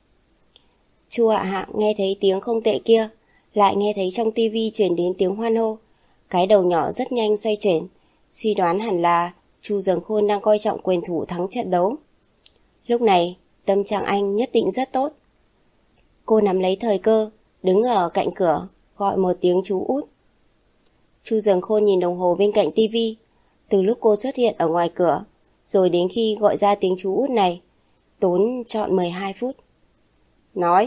Chu Hạ Hạ nghe thấy tiếng không tệ kia, lại nghe thấy trong tivi truyền đến tiếng hoan hô. Cái đầu nhỏ rất nhanh xoay chuyển, suy đoán hẳn là Chu Dường Khôn đang coi trọng quyền thủ thắng trận đấu. Lúc này, tâm trạng anh nhất định rất tốt. Cô nắm lấy thời cơ, đứng ở cạnh cửa, gọi một tiếng chú út. Chu Dường Khôn nhìn đồng hồ bên cạnh tivi, từ lúc cô xuất hiện ở ngoài cửa, rồi đến khi gọi ra tiếng chú út này, tốn trọn mười hai phút. Nói.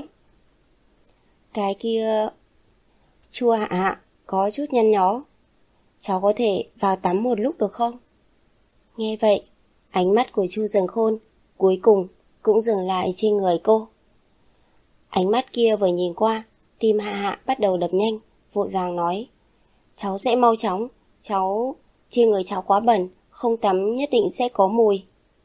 Cái kia... Chu Hạ Hạ có chút nhăn nhó. Cháu có thể vào tắm một lúc được không? Nghe vậy, ánh mắt của Chu Dường Khôn cuối cùng cũng dừng lại trên người cô. Ánh mắt kia vừa nhìn qua, tim Hạ Hạ bắt đầu đập nhanh, vội vàng nói. Cháu sẽ mau chóng, cháu... trên người cháu quá bẩn, không tắm nhất định sẽ có mùi.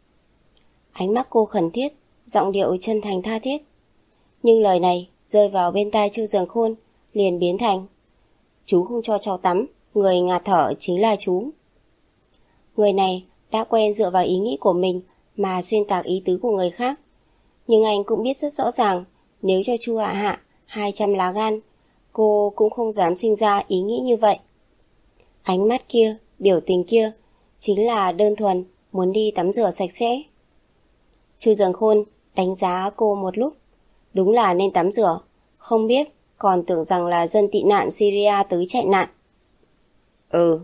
Ánh mắt cô khẩn thiết, giọng điệu chân thành tha thiết. Nhưng lời này rơi vào bên tai Chu Dường Khôn liền biến thành: Chú không cho cháu tắm, người ngạt thở chính là chú. Người này đã quen dựa vào ý nghĩ của mình mà xuyên tạc ý tứ của người khác. Nhưng anh cũng biết rất rõ ràng, nếu cho Chu Hạ Hạ hai trăm lá gan, cô cũng không dám sinh ra ý nghĩ như vậy. Ánh mắt kia, biểu tình kia, chính là đơn thuần muốn đi tắm rửa sạch sẽ. Chu Dường Khôn đánh giá cô một lúc. Đúng là nên tắm rửa, không biết còn tưởng rằng là dân tị nạn Syria tới chạy nạn. Ừ.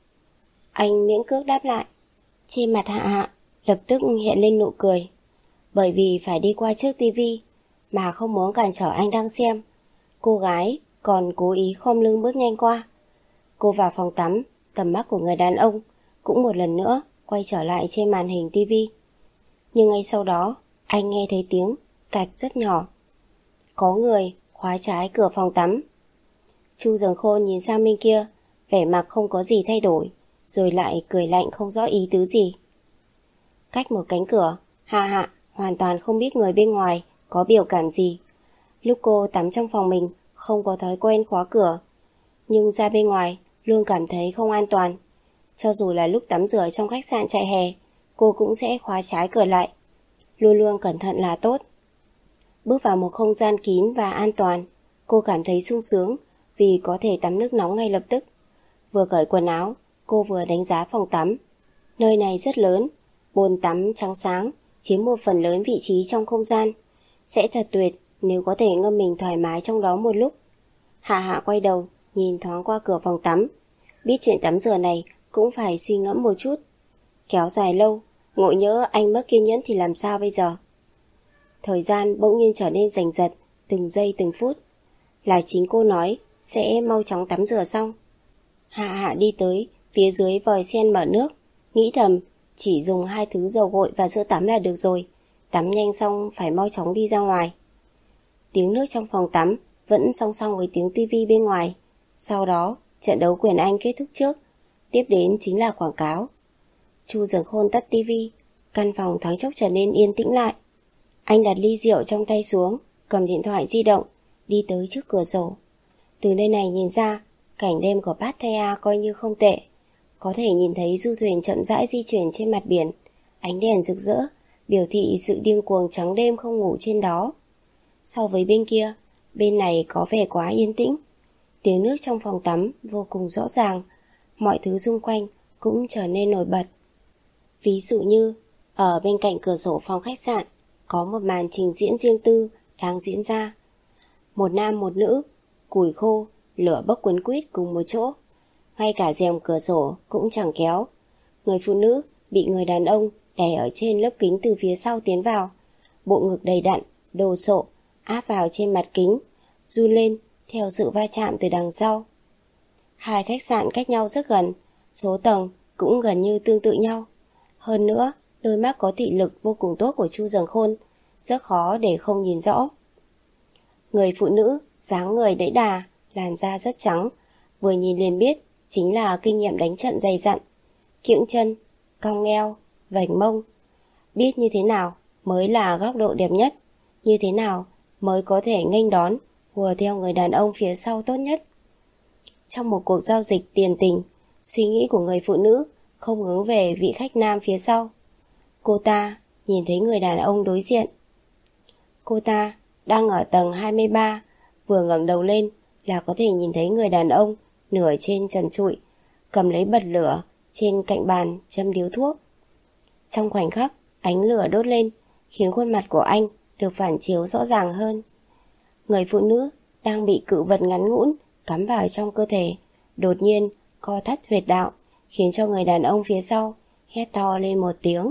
Anh miễn cưỡng đáp lại. Trên mặt Hạ Hạ lập tức hiện lên nụ cười. Bởi vì phải đi qua trước tivi mà không muốn cản trở anh đang xem, cô gái còn cố ý khom lưng bước nhanh qua. Cô vào phòng tắm, tầm mắt của người đàn ông cũng một lần nữa quay trở lại trên màn hình tivi. Nhưng ngay sau đó, anh nghe thấy tiếng cạch rất nhỏ. Có người khóa trái cửa phòng tắm. Chu Dường Khôn nhìn sang bên kia, vẻ mặt không có gì thay đổi, rồi lại cười lạnh không rõ ý tứ gì. Cách một cánh cửa, Hạ Hạ hoàn toàn không biết người bên ngoài có biểu cảm gì. Lúc cô tắm trong phòng mình không có thói quen khóa cửa, nhưng ra bên ngoài luôn cảm thấy không an toàn. Cho dù là lúc tắm rửa trong khách sạn trại hè, cô cũng sẽ khóa trái cửa lại. Luôn luôn cẩn thận là tốt. Bước vào một không gian kín và an toàn, cô cảm thấy sung sướng vì có thể tắm nước nóng ngay lập tức. Vừa cởi quần áo, cô vừa đánh giá phòng tắm. Nơi này rất lớn, bồn tắm trắng sáng, chiếm một phần lớn vị trí trong không gian. Sẽ thật tuyệt nếu có thể ngâm mình thoải mái trong đó một lúc. Hạ Hạ quay đầu, nhìn thoáng qua cửa phòng tắm. Biết chuyện tắm rửa này cũng phải suy ngẫm một chút. Kéo dài lâu, ngộ nhỡ anh mất kiên nhẫn thì làm sao bây giờ? Thời gian bỗng nhiên trở nên rành rật, từng giây từng phút. Là chính cô nói sẽ mau chóng tắm rửa xong. Hạ Hạ đi tới phía dưới vòi sen mở nước, nghĩ thầm chỉ dùng hai thứ dầu gội và sữa tắm là được rồi. Tắm nhanh xong phải mau chóng đi ra ngoài. Tiếng nước trong phòng tắm vẫn song song với tiếng tivi bên ngoài. Sau đó trận đấu quyền Anh kết thúc trước, tiếp đến chính là quảng cáo. Chu Dường Khôn tắt tivi, căn phòng thoáng chốc trở nên yên tĩnh lại. Anh đặt ly rượu trong tay xuống, cầm điện thoại di động, đi tới trước cửa sổ. Từ nơi này nhìn ra, cảnh đêm của Pattaya coi như không tệ. Có thể nhìn thấy du thuyền chậm rãi di chuyển trên mặt biển, ánh đèn rực rỡ, biểu thị sự điên cuồng trắng đêm không ngủ trên đó. So với bên kia, bên này có vẻ quá yên tĩnh. Tiếng nước trong phòng tắm vô cùng rõ ràng, mọi thứ xung quanh cũng trở nên nổi bật. Ví dụ như, ở bên cạnh cửa sổ phòng khách sạn, có một màn trình diễn riêng tư đang diễn ra. Một nam một nữ, củi khô, lửa bốc quấn quýt cùng một chỗ. Ngay cả rèm cửa sổ cũng chẳng kéo. Người phụ nữ bị người đàn ông đè ở trên lớp kính từ phía sau tiến vào. Bộ ngực đầy đặn, đồ sộ, áp vào trên mặt kính, run lên theo sự va chạm từ đằng sau. Hai khách sạn cách nhau rất gần, số tầng cũng gần như tương tự nhau. Hơn nữa, đôi mắt có thị lực vô cùng tốt của Chu Dường Khôn, rất khó để không nhìn rõ. Người phụ nữ, dáng người đẫy đà, làn da rất trắng, vừa nhìn liền biết chính là kinh nghiệm đánh trận dày dặn. Kiễng chân, cong eo, vành mông. Biết như thế nào mới là góc độ đẹp nhất, như thế nào mới có thể nghênh đón, hùa theo người đàn ông phía sau tốt nhất. Trong một cuộc giao dịch tiền tình, suy nghĩ của người phụ nữ không hướng về vị khách nam phía sau. Cô ta nhìn thấy người đàn ông đối diện. Cô ta đang ở tầng hai mươi ba, vừa ngẩng đầu lên là có thể nhìn thấy người đàn ông nửa trên trần trụi, cầm lấy bật lửa trên cạnh bàn châm điếu thuốc. Trong khoảnh khắc, ánh lửa đốt lên, khiến khuôn mặt của anh được phản chiếu rõ ràng hơn. Người phụ nữ đang bị cự vật ngắn ngũn cắm vào trong cơ thể, đột nhiên co thắt huyệt đạo, khiến cho người đàn ông phía sau hét to lên một tiếng.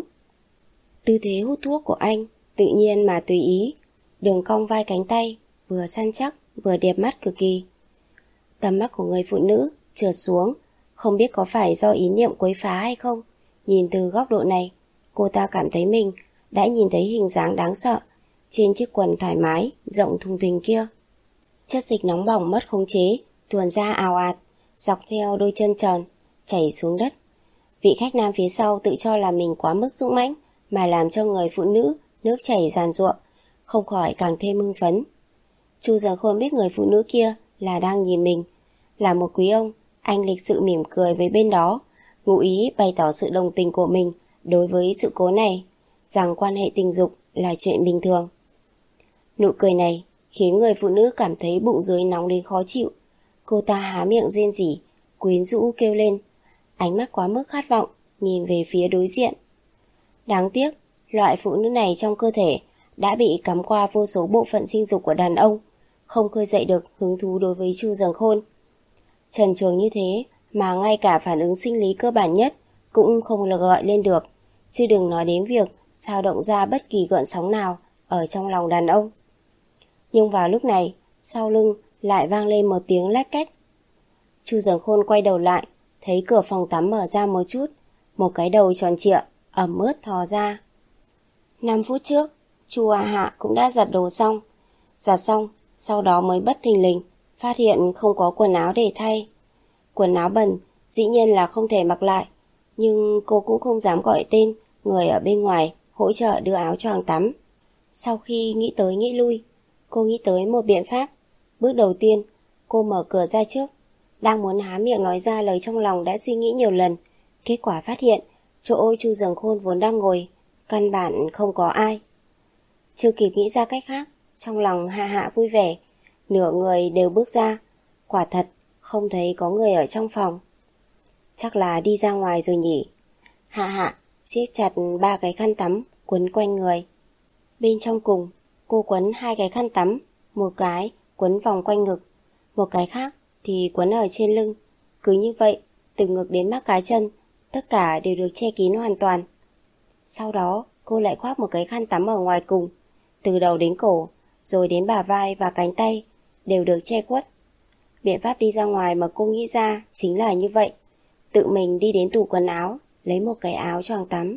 Tư thế hút thuốc của anh tự nhiên mà tùy ý, đường cong vai cánh tay vừa săn chắc vừa đẹp mắt cực kỳ. Tầm mắt của người phụ nữ trượt xuống, không biết có phải do ý niệm quấy phá hay không. Nhìn từ góc độ này, cô ta cảm thấy mình đã nhìn thấy hình dáng đáng sợ trên chiếc quần thoải mái rộng thùng thình kia. Chất dịch nóng bỏng mất khống chế tuôn ra ào ạt, dọc theo đôi chân tròn chảy xuống đất. Vị khách nam phía sau tự cho là mình quá mức dũng mãnh mà làm cho người phụ nữ nước chảy giàn giụa, không khỏi càng thêm hưng phấn. Chu Dường Khôn biết người phụ nữ kia là đang nhìn mình. Là một quý ông, anh lịch sự mỉm cười với bên đó, ngụ ý bày tỏ sự đồng tình của mình đối với sự cố này, rằng quan hệ tình dục là chuyện bình thường. Nụ cười này khiến người phụ nữ cảm thấy bụng dưới nóng đến khó chịu. Cô ta há miệng rên rỉ, quyến rũ kêu lên, ánh mắt quá mức khát vọng nhìn về phía đối diện. Đáng tiếc, loại phụ nữ này trong cơ thể đã bị cắm qua vô số bộ phận sinh dục của đàn ông, không khơi dậy được hứng thú đối với Chu Dường Khôn. Trần truồng như thế mà ngay cả phản ứng sinh lý cơ bản nhất cũng không được gọi lên được, chứ đừng nói đến việc sao động ra bất kỳ gợn sóng nào ở trong lòng đàn ông. Nhưng vào lúc này, sau lưng lại vang lên một tiếng lách cách. Chu Dường Khôn quay đầu lại, thấy cửa phòng tắm mở ra một chút, một cái đầu tròn trịa, ẩm ướt thò ra. Năm phút trước, Chu A Hạ cũng đã giặt đồ xong. Giặt xong, sau đó mới bất thình lình, phát hiện không có quần áo để thay. Quần áo bẩn, dĩ nhiên là không thể mặc lại, nhưng cô cũng không dám gọi tên người ở bên ngoài hỗ trợ đưa áo choàng tắm. Sau khi nghĩ tới nghĩ lui, cô nghĩ tới một biện pháp. Bước đầu tiên, cô mở cửa ra trước, đang muốn há miệng nói ra lời trong lòng đã suy nghĩ nhiều lần. Kết quả phát hiện, chỗ Chu Dường Khôn vốn đang ngồi, căn bản không có ai. Chưa kịp nghĩ ra cách khác, trong lòng Hạ Hạ vui vẻ, nửa người đều bước ra. Quả thật, không thấy có người ở trong phòng. Chắc là đi ra ngoài rồi nhỉ. Hạ Hạ siết chặt ba cái khăn tắm quấn quanh người. Bên trong cùng, cô quấn hai cái khăn tắm, một cái quấn vòng quanh ngực, một cái khác thì quấn ở trên lưng. Cứ như vậy, từ ngực đến mắt cá chân, tất cả đều được che kín hoàn toàn. Sau đó, cô lại khoác một cái khăn tắm ở ngoài cùng, từ đầu đến cổ, rồi đến bả vai và cánh tay, đều được che khuất. Biện pháp đi ra ngoài mà cô nghĩ ra chính là như vậy, tự mình đi đến tủ quần áo, lấy một cái áo choàng tắm.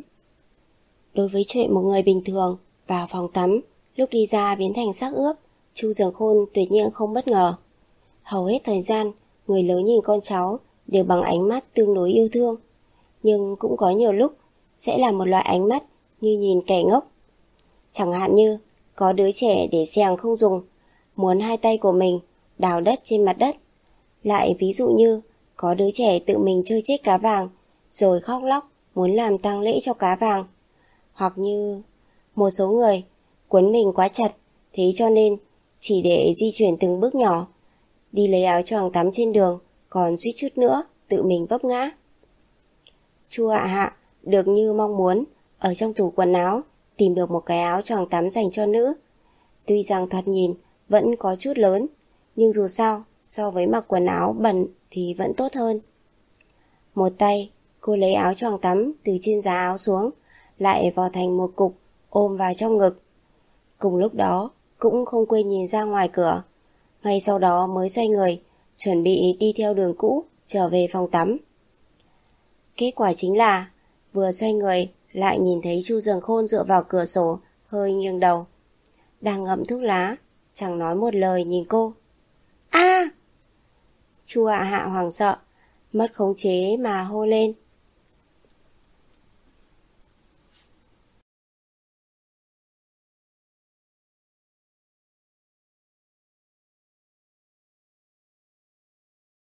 Đối với chuyện một người bình thường vào phòng tắm, lúc đi ra biến thành xác ướp, Chu Dường Khôn tuyệt nhiên không bất ngờ. Hầu hết thời gian, người lớn nhìn con cháu đều bằng ánh mắt tương đối yêu thương, nhưng cũng có nhiều lúc sẽ là một loại ánh mắt như nhìn kẻ ngốc. Chẳng hạn như có đứa trẻ để xèng không dùng, muốn hai tay của mình đào đất trên mặt đất. Lại ví dụ như có đứa trẻ tự mình chơi chết cá vàng, rồi khóc lóc muốn làm tang lễ cho cá vàng. Hoặc như một số người quấn mình quá chặt, thế cho nên chỉ để di chuyển từng bước nhỏ, đi lấy áo choàng tắm trên đường còn suýt chút nữa tự mình vấp ngã. Chu Hạ Hạ được như mong muốn, ở trong tủ quần áo tìm được một cái áo choàng tắm dành cho nữ. Tuy rằng thoạt nhìn vẫn có chút lớn, nhưng dù sao so với mặc quần áo bẩn thì vẫn tốt hơn. Một tay cô lấy áo choàng tắm từ trên giá áo xuống, lại vò thành một cục ôm vào trong ngực. Cùng lúc đó cũng không quên nhìn ra ngoài cửa, ngay sau đó mới xoay người chuẩn bị đi theo đường cũ trở về phòng tắm. Kết quả chính là vừa xoay người lại nhìn thấy Chu Dường Khôn dựa vào cửa sổ, hơi nghiêng đầu, đang ngậm thuốc lá, chẳng nói một lời nhìn cô. A! Chu Hạ Hạ hoảng sợ, mất khống chế mà hô lên.